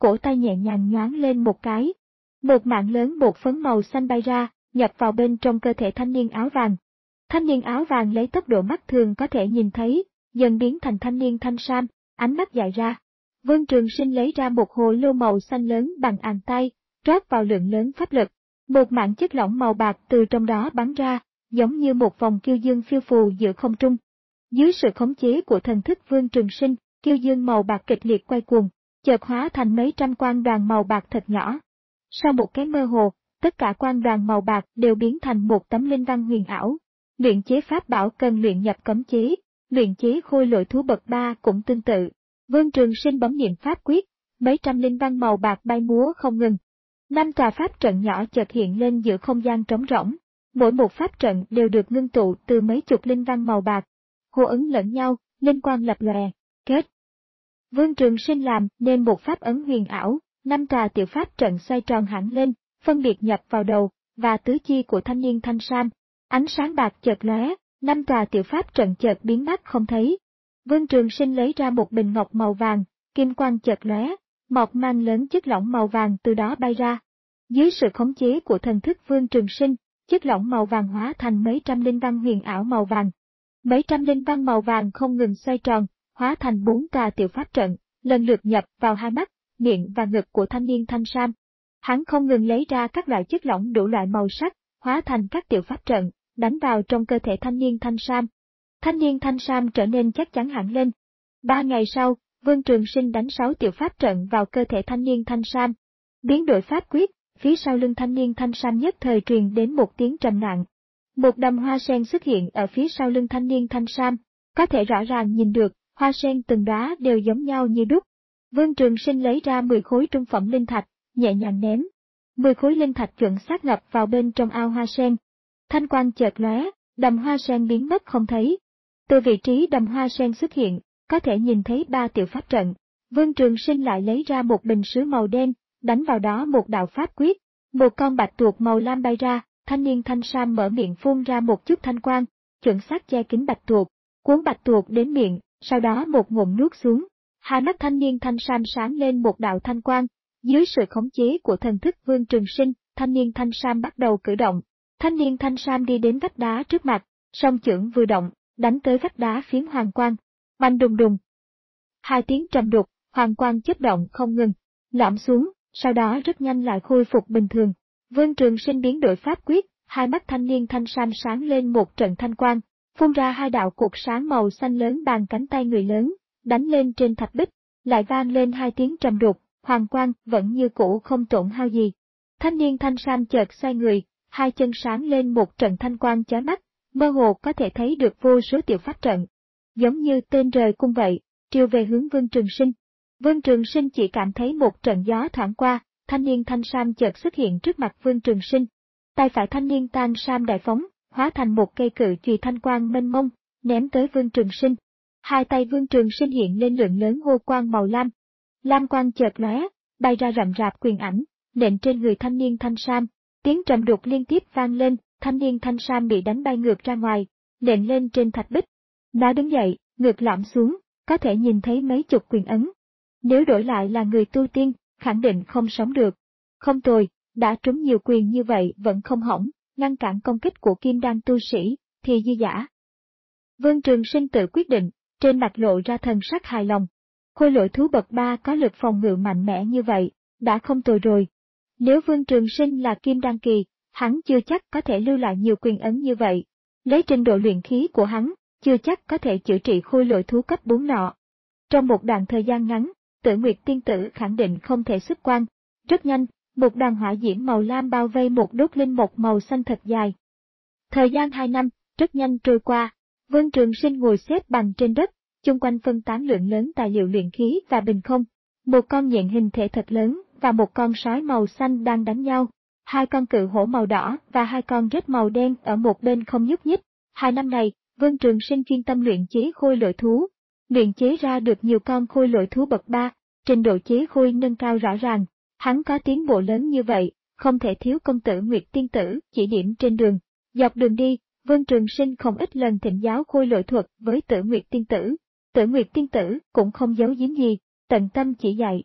cổ tay nhẹ nhàng nhoáng lên một cái. Một mảng lớn bột phấn màu xanh bay ra, nhập vào bên trong cơ thể thanh niên áo vàng. Thanh niên áo vàng lấy tốc độ mắt thường có thể nhìn thấy, dần biến thành thanh niên thanh sam, ánh mắt dại ra. Vương Trường Sinh lấy ra một hồ lô màu xanh lớn bằng bàn tay, rót vào lượng lớn pháp lực. Một mảng chất lỏng màu bạc từ trong đó bắn ra, giống như một vòng kiêu dương phiêu phù giữa không trung. Dưới sự khống chế của thần thức Vương Trường Sinh, kiêu dương màu bạc kịch liệt quay cuồng, chợt hóa thành mấy trăm quang đoàn màu bạc thật nhỏ. Sau một cái mơ hồ, tất cả quang đoàn màu bạc đều biến thành một tấm linh văn huyền ảo. Luyện chế pháp bảo cần luyện nhập cấm chế, luyện chế khôi lỗi thú bậc ba cũng tương tự. Vương Trường Sinh bấm niệm pháp quyết, mấy trăm linh văn màu bạc bay múa không ngừng. Năm tòa pháp trận nhỏ chợt hiện lên giữa không gian trống rỗng. Mỗi một pháp trận đều được ngưng tụ từ mấy chục linh văn màu bạc, hô ứng lẫn nhau, linh quang lập lòe. Kết. Vương Trường Sinh làm nên một pháp ấn huyền ảo, năm tòa tiểu pháp trận xoay tròn hẳn lên, phân biệt nhập vào đầu và tứ chi của thanh niên thanh sam. Ánh sáng bạc chợt lóe, năm tòa tiểu pháp trận chợt biến mất không thấy. Vương Trường Sinh lấy ra một bình ngọc màu vàng, kim quang chợt lóe, một mang lớn chất lỏng màu vàng từ đó bay ra. Dưới sự khống chế của thần thức Vương Trường Sinh, chất lỏng màu vàng hóa thành mấy trăm linh văn huyền ảo màu vàng. Mấy trăm linh văn màu vàng không ngừng xoay tròn, hóa thành bốn tòa tiểu pháp trận, lần lượt nhập vào hai mắt, miệng và ngực của thanh niên thanh sam. Hắn không ngừng lấy ra các loại chất lỏng đủ loại màu sắc, hóa thành các tiểu pháp trận, đánh vào trong cơ thể thanh niên thanh sam. Thanh niên thanh sam trở nên chắc chắn hẳn lên. Ba ngày sau, Vương Trường Sinh đánh sáu tiểu pháp trận vào cơ thể thanh niên thanh sam. Biến đổi pháp quyết, phía sau lưng thanh niên thanh sam nhất thời truyền đến một tiếng trầm nặng. Một đầm hoa sen xuất hiện ở phía sau lưng thanh niên thanh sam, có thể rõ ràng nhìn được, hoa sen từng đóa đều giống nhau như đúc. Vương Trường Sinh lấy ra mười khối trung phẩm linh thạch, nhẹ nhàng ném. mười khối linh thạch chuẩn xác ngập vào bên trong ao hoa sen. Thanh quang chợt lóe, đầm hoa sen biến mất không thấy. Từ vị trí đầm hoa sen xuất hiện, có thể nhìn thấy ba tiểu pháp trận. Vương Trường Sinh lại lấy ra một bình sứ màu đen, đánh vào đó một đạo pháp quyết. Một con bạch tuộc màu lam bay ra, thanh niên thanh sam mở miệng phun ra một chút thanh quang, chuẩn xác che kín bạch tuộc, cuốn bạch tuộc đến miệng, sau đó một ngụm nuốt xuống. Hai mắt thanh niên thanh sam sáng lên một đạo thanh quang. Dưới sự khống chế của thần thức Vương Trường Sinh, thanh niên thanh sam bắt đầu cử động. Thanh niên thanh sam đi đến vách đá trước mặt, song chưởng vừa động, đánh tới vách đá phiến hoàng quang. Oanh đùng đùng. Hai tiếng trầm đục, hoàng quang chớp động không ngừng, lõm xuống, sau đó rất nhanh lại khôi phục bình thường. Vương Trường Sinh biến đổi pháp quyết, hai mắt thanh niên thanh sam sáng lên một trận thanh quang, phun ra hai đạo cột sáng màu xanh lớn bằng cánh tay người lớn, đánh lên trên thạch bích, lại vang lên hai tiếng trầm đục, hoàng quang vẫn như cũ không tổn hao gì. Thanh niên thanh sam chợt xoay người, hai chân sáng lên một trận thanh quang chói mắt, mơ hồ có thể thấy được vô số tiểu pháp trận, giống như tên rời cung vậy, triều về hướng Vương Trường Sinh. Vương Trường Sinh chỉ cảm thấy một trận gió thoảng qua, thanh niên thanh sam chợt xuất hiện trước mặt Vương Trường Sinh. Tay phải thanh niên thanh sam đại phóng, hóa thành một cây cự chùy thanh quang mênh mông, ném tới Vương Trường Sinh. Hai tay Vương Trường Sinh hiện lên lượng lớn hô quang màu lam. Lam quang chợt lóe, bay ra rậm rạp quyền ảnh, nện trên người thanh niên thanh sam. Tiếng trầm đục liên tiếp vang lên, thanh niên thanh sam bị đánh bay ngược ra ngoài, nện lên trên thạch bích. Nó đứng dậy, ngược lõm xuống, có thể nhìn thấy mấy chục quyền ấn. Nếu đổi lại là người tu tiên, khẳng định không sống được. Không tồi, đã trúng nhiều quyền như vậy vẫn không hỏng, ngăn cản công kích của kim đan tu sĩ, thì dư dả. Vương Trường Sinh tự quyết định, trên mặt lộ ra thần sắc hài lòng. Khôi lỗi thú bậc ba có lực phòng ngự mạnh mẽ như vậy, đã không tồi rồi. Nếu Vương Trường Sinh là kim đan kỳ, hắn chưa chắc có thể lưu lại nhiều quyền ấn như vậy. Lấy trình độ luyện khí của hắn, chưa chắc có thể chữa trị khôi lỗi thú cấp bốn nọ. Trong một đoạn thời gian ngắn, Tử Nguyệt tiên tử khẳng định không thể xuất quan. Rất nhanh, một đoàn hỏa diễm màu lam bao vây một đốt linh mục màu xanh thật dài. Thời gian hai năm, rất nhanh trôi qua. Vương Trường Sinh ngồi xếp bằng trên đất, chung quanh phân tán lượng lớn tài liệu luyện khí và bình không. Một con nhện hình thể thật lớn và một con sói màu xanh đang đánh nhau. Hai con cự hổ màu đỏ và hai con rết màu đen ở một bên không nhúc nhích. Hai năm này, Vương Trường Sinh chuyên tâm luyện chế khôi lỗi thú. Luyện chế ra được nhiều con khôi lỗi thú bậc ba, trình độ chế khôi nâng cao rõ ràng. Hắn có tiến bộ lớn như vậy, không thể thiếu công tử Nguyệt tiên tử chỉ điểm trên đường. Dọc đường đi, Vương Trường Sinh không ít lần thỉnh giáo khôi lỗi thuật với Tử Nguyệt tiên tử. Tử Nguyệt tiên tử cũng không giấu giếm gì, tận tâm chỉ dạy.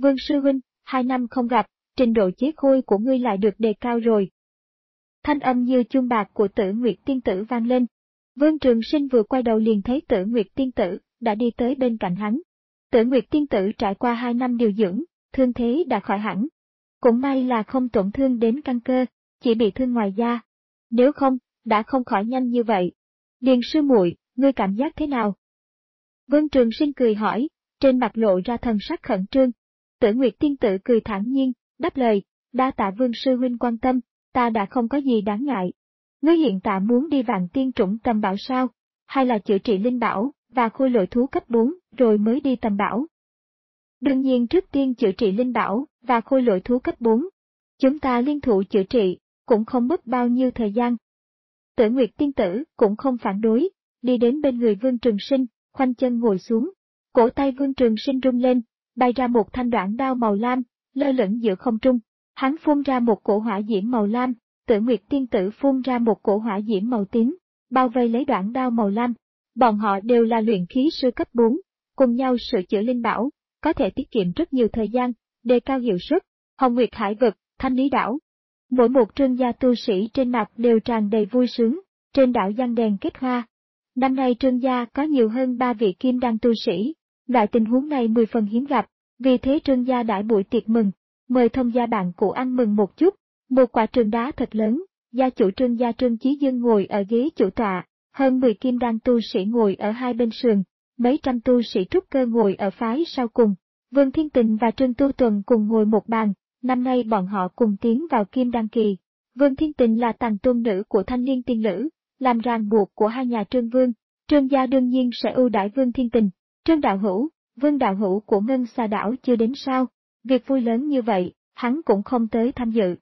Vương sư huynh, hai năm không gặp, trình độ chế khôi của ngươi lại được đề cao rồi. Thanh âm như chuông bạc của Tử Nguyệt tiên tử vang lên. Vương Trường Sinh vừa quay đầu liền thấy Tử Nguyệt tiên tử đã đi tới bên cạnh hắn. Tử Nguyệt tiên tử trải qua hai năm điều dưỡng, thương thế đã khỏi hẳn. Cũng may là không tổn thương đến căn cơ, chỉ bị thương ngoài da. Nếu không, đã không khỏi nhanh như vậy. Điền sư muội, ngươi cảm giác thế nào? Vương Trường Sinh cười hỏi, trên mặt lộ ra thần sắc khẩn trương. Tử Nguyệt tiên tử cười thản nhiên, đáp lời, đa tạ Vương sư huynh quan tâm, ta đã không có gì đáng ngại. Ngươi hiện tại muốn đi Vạn Tiên Trũng Tầm Bảo sao? Hay là chữa trị linh bảo và khôi lỗi thú cấp bốn rồi mới đi Tầm Bảo? Đương nhiên trước tiên chữa trị linh bảo và khôi lỗi thú cấp bốn. Chúng ta liên thủ chữa trị, cũng không mất bao nhiêu thời gian. Tử Nguyệt tiên tử cũng không phản đối, đi đến bên người Vương Trường Sinh, khoanh chân ngồi xuống. Cổ tay Vương Trường Sinh rung lên, bay ra một thanh đoạn đao màu lam, lơ lửng giữa không trung. Hắn phun ra một cổ hỏa diễm màu lam, Tử Nguyệt tiên tử phun ra một cổ hỏa diễm màu tím, bao vây lấy đoạn đao màu lam. Bọn họ đều là luyện khí sư cấp bốn, cùng nhau sửa chữa linh bảo, có thể tiết kiệm rất nhiều thời gian, đề cao hiệu suất. Hồng Nguyệt Hải vực, Thanh Lý đảo. Mỗi một trương gia tu sĩ trên mặt đều tràn đầy vui sướng, trên đảo giăng đèn kết hoa. Năm nay trương gia có nhiều hơn ba vị kim đan tu sĩ, loại tình huống này mười phần hiếm gặp, vì thế trương gia đãi buổi tiệc mừng, mời thông gia bạn cũ ăn mừng một chút. Một quả trường đá thật lớn, gia chủ trương gia Trương Chí Dương ngồi ở ghế chủ tọa, hơn mười kim đan tu sĩ ngồi ở hai bên sườn, mấy trăm tu sĩ trúc cơ ngồi ở phái sau cùng. Vương Thiên Tình và Trương Tu Tuần cùng ngồi một bàn, năm nay bọn họ cùng tiến vào kim đan kỳ. Vương Thiên Tình là tàng tôn nữ của thanh niên tiên lữ, làm ràng buộc của hai nhà Trương Vương, Trương gia đương nhiên sẽ ưu đãi Vương Thiên Tình. Trương đạo hữu, Vương đạo hữu của Ngân Xà đảo chưa đến sao? Việc vui lớn như vậy, hắn cũng không tới tham dự.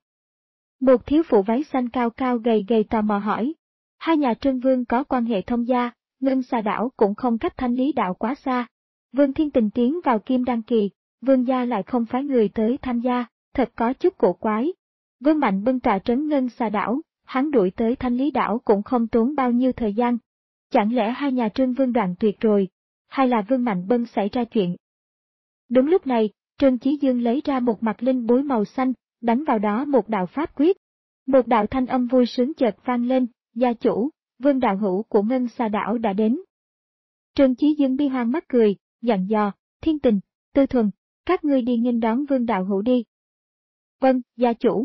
Một thiếu phụ váy xanh cao cao gầy gầy tò mò hỏi. Hai nhà Trương Vương có quan hệ thông gia, Ngân Xà đảo cũng không cách Thanh Lý đảo quá xa. Vương Thiên Tình tiến vào kim đan kỳ, Vương gia lại không phái người tới tham gia, thật có chút cổ quái. Vương Mạnh Bân tọa trấn Ngân Xà đảo, hắn đuổi tới Thanh Lý đảo cũng không tốn bao nhiêu thời gian. Chẳng lẽ hai nhà Trương Vương đoạn tuyệt rồi, hay là Vương Mạnh Bân xảy ra chuyện? Đúng lúc này, Trương Chí Dương lấy ra một mặt linh bối màu xanh, đánh vào đó một đạo pháp quyết. Một đạo thanh âm vui sướng chợt vang lên, gia chủ, Vương đạo hữu của Ngân Xà đảo đã đến. Trương Chí Dương bi hoang mắt cười, dặn dò, Thiên Tình, Tư Thuần, các ngươi đi nghênh đón Vương đạo hữu đi. Vâng, gia chủ.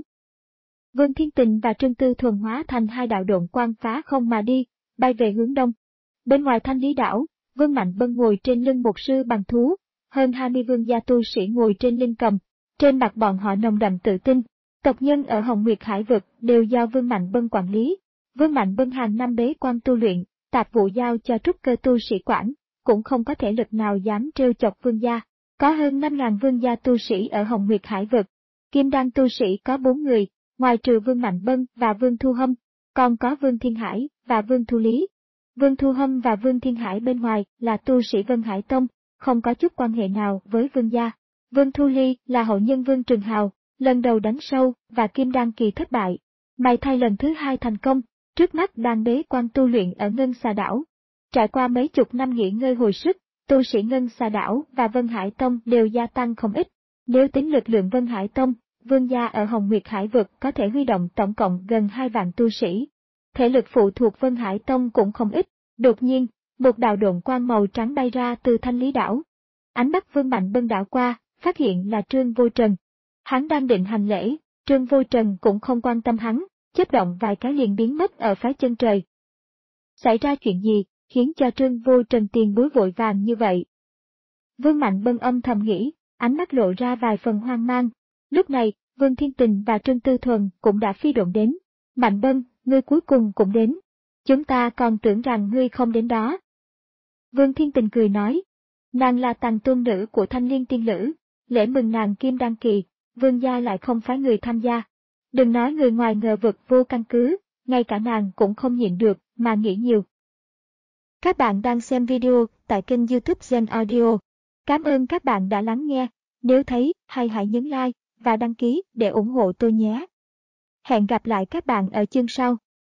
Vương Thiên Tình và Trương Tư Thuần hóa thành hai đạo độn quang phá không mà đi, bay về hướng đông. Bên ngoài Thanh Lý đảo, Vương Mạnh Bân ngồi trên lưng một sư bằng thú, hơn hai mươi vương gia tu sĩ ngồi trên linh cầm. Trên mặt bọn họ nồng đậm tự tin, tộc nhân ở Hồng Nguyệt Hải vực đều do Vương Mạnh Bân quản lý. Vương Mạnh Bân hàng năm bế quan tu luyện, tạp vụ giao cho trúc cơ tu sĩ quản, cũng không có thể lực nào dám trêu chọc vương gia. Có hơn năm nghìn vương gia tu sĩ ở Hồng Nguyệt Hải vực. Kim đan tu sĩ có bốn người, ngoài trừ Vương Mạnh Bân và Vương Thu Hâm, còn có Vương Thiên Hải và Vương Thu Lý. Vương Thu Hâm và Vương Thiên Hải bên ngoài là tu sĩ Vân Hải Tông, không có chút quan hệ nào với vương gia. Vương Thu Ly là hậu nhân Vương Trường Hào, lần đầu đánh sâu và kim đan kỳ thất bại. May thay lần thứ hai thành công, trước mắt đang bế quan tu luyện ở Ngân Xà đảo. Trải qua mấy chục năm nghỉ ngơi hồi sức, tu sĩ Ngân Xà đảo và Vân Hải Tông đều gia tăng không ít. Nếu tính lực lượng Vân Hải Tông, vương gia ở Hồng Nguyệt Hải vực có thể huy động tổng cộng gần hai vạn tu sĩ. Thể lực phụ thuộc Vân Hải Tông cũng không ít. Đột nhiên, một đạo độn quang màu trắng bay ra từ Thanh Lý đảo. Ánh mắt Vương Mạnh Bân đảo qua, phát hiện là Trương Vô Trần. Hắn đang định hành lễ, Trương Vô Trần cũng không quan tâm hắn, chớp động vài cái liền biến mất ở phái chân trời. Xảy ra chuyện gì, khiến cho Trương Vô Trần tiền bối vội vàng như vậy? Vương Mạnh Bân âm thầm nghĩ, ánh mắt lộ ra vài phần hoang mang. Lúc này, Vương Thiên Tình và Trương Tư Thuần cũng đã phi độn đến. Mạnh Bân, ngươi cuối cùng cũng đến. Chúng ta còn tưởng rằng ngươi không đến đó. Vương Thiên Tình cười nói, nàng là tàng tôn nữ của Thanh Liên tiên lữ, lễ mừng nàng kim đan kỳ, vương gia lại không phái người tham gia. Đừng nói người ngoài ngờ vực vô căn cứ, ngay cả nàng cũng không nhịn được mà nghĩ nhiều. Các bạn đang xem video tại kênh YouTube Gen Audio. Cảm ơn các bạn đã lắng nghe, nếu thấy hay hãy nhấn like và đăng ký để ủng hộ tôi nhé. Hẹn gặp lại các bạn ở chương sau.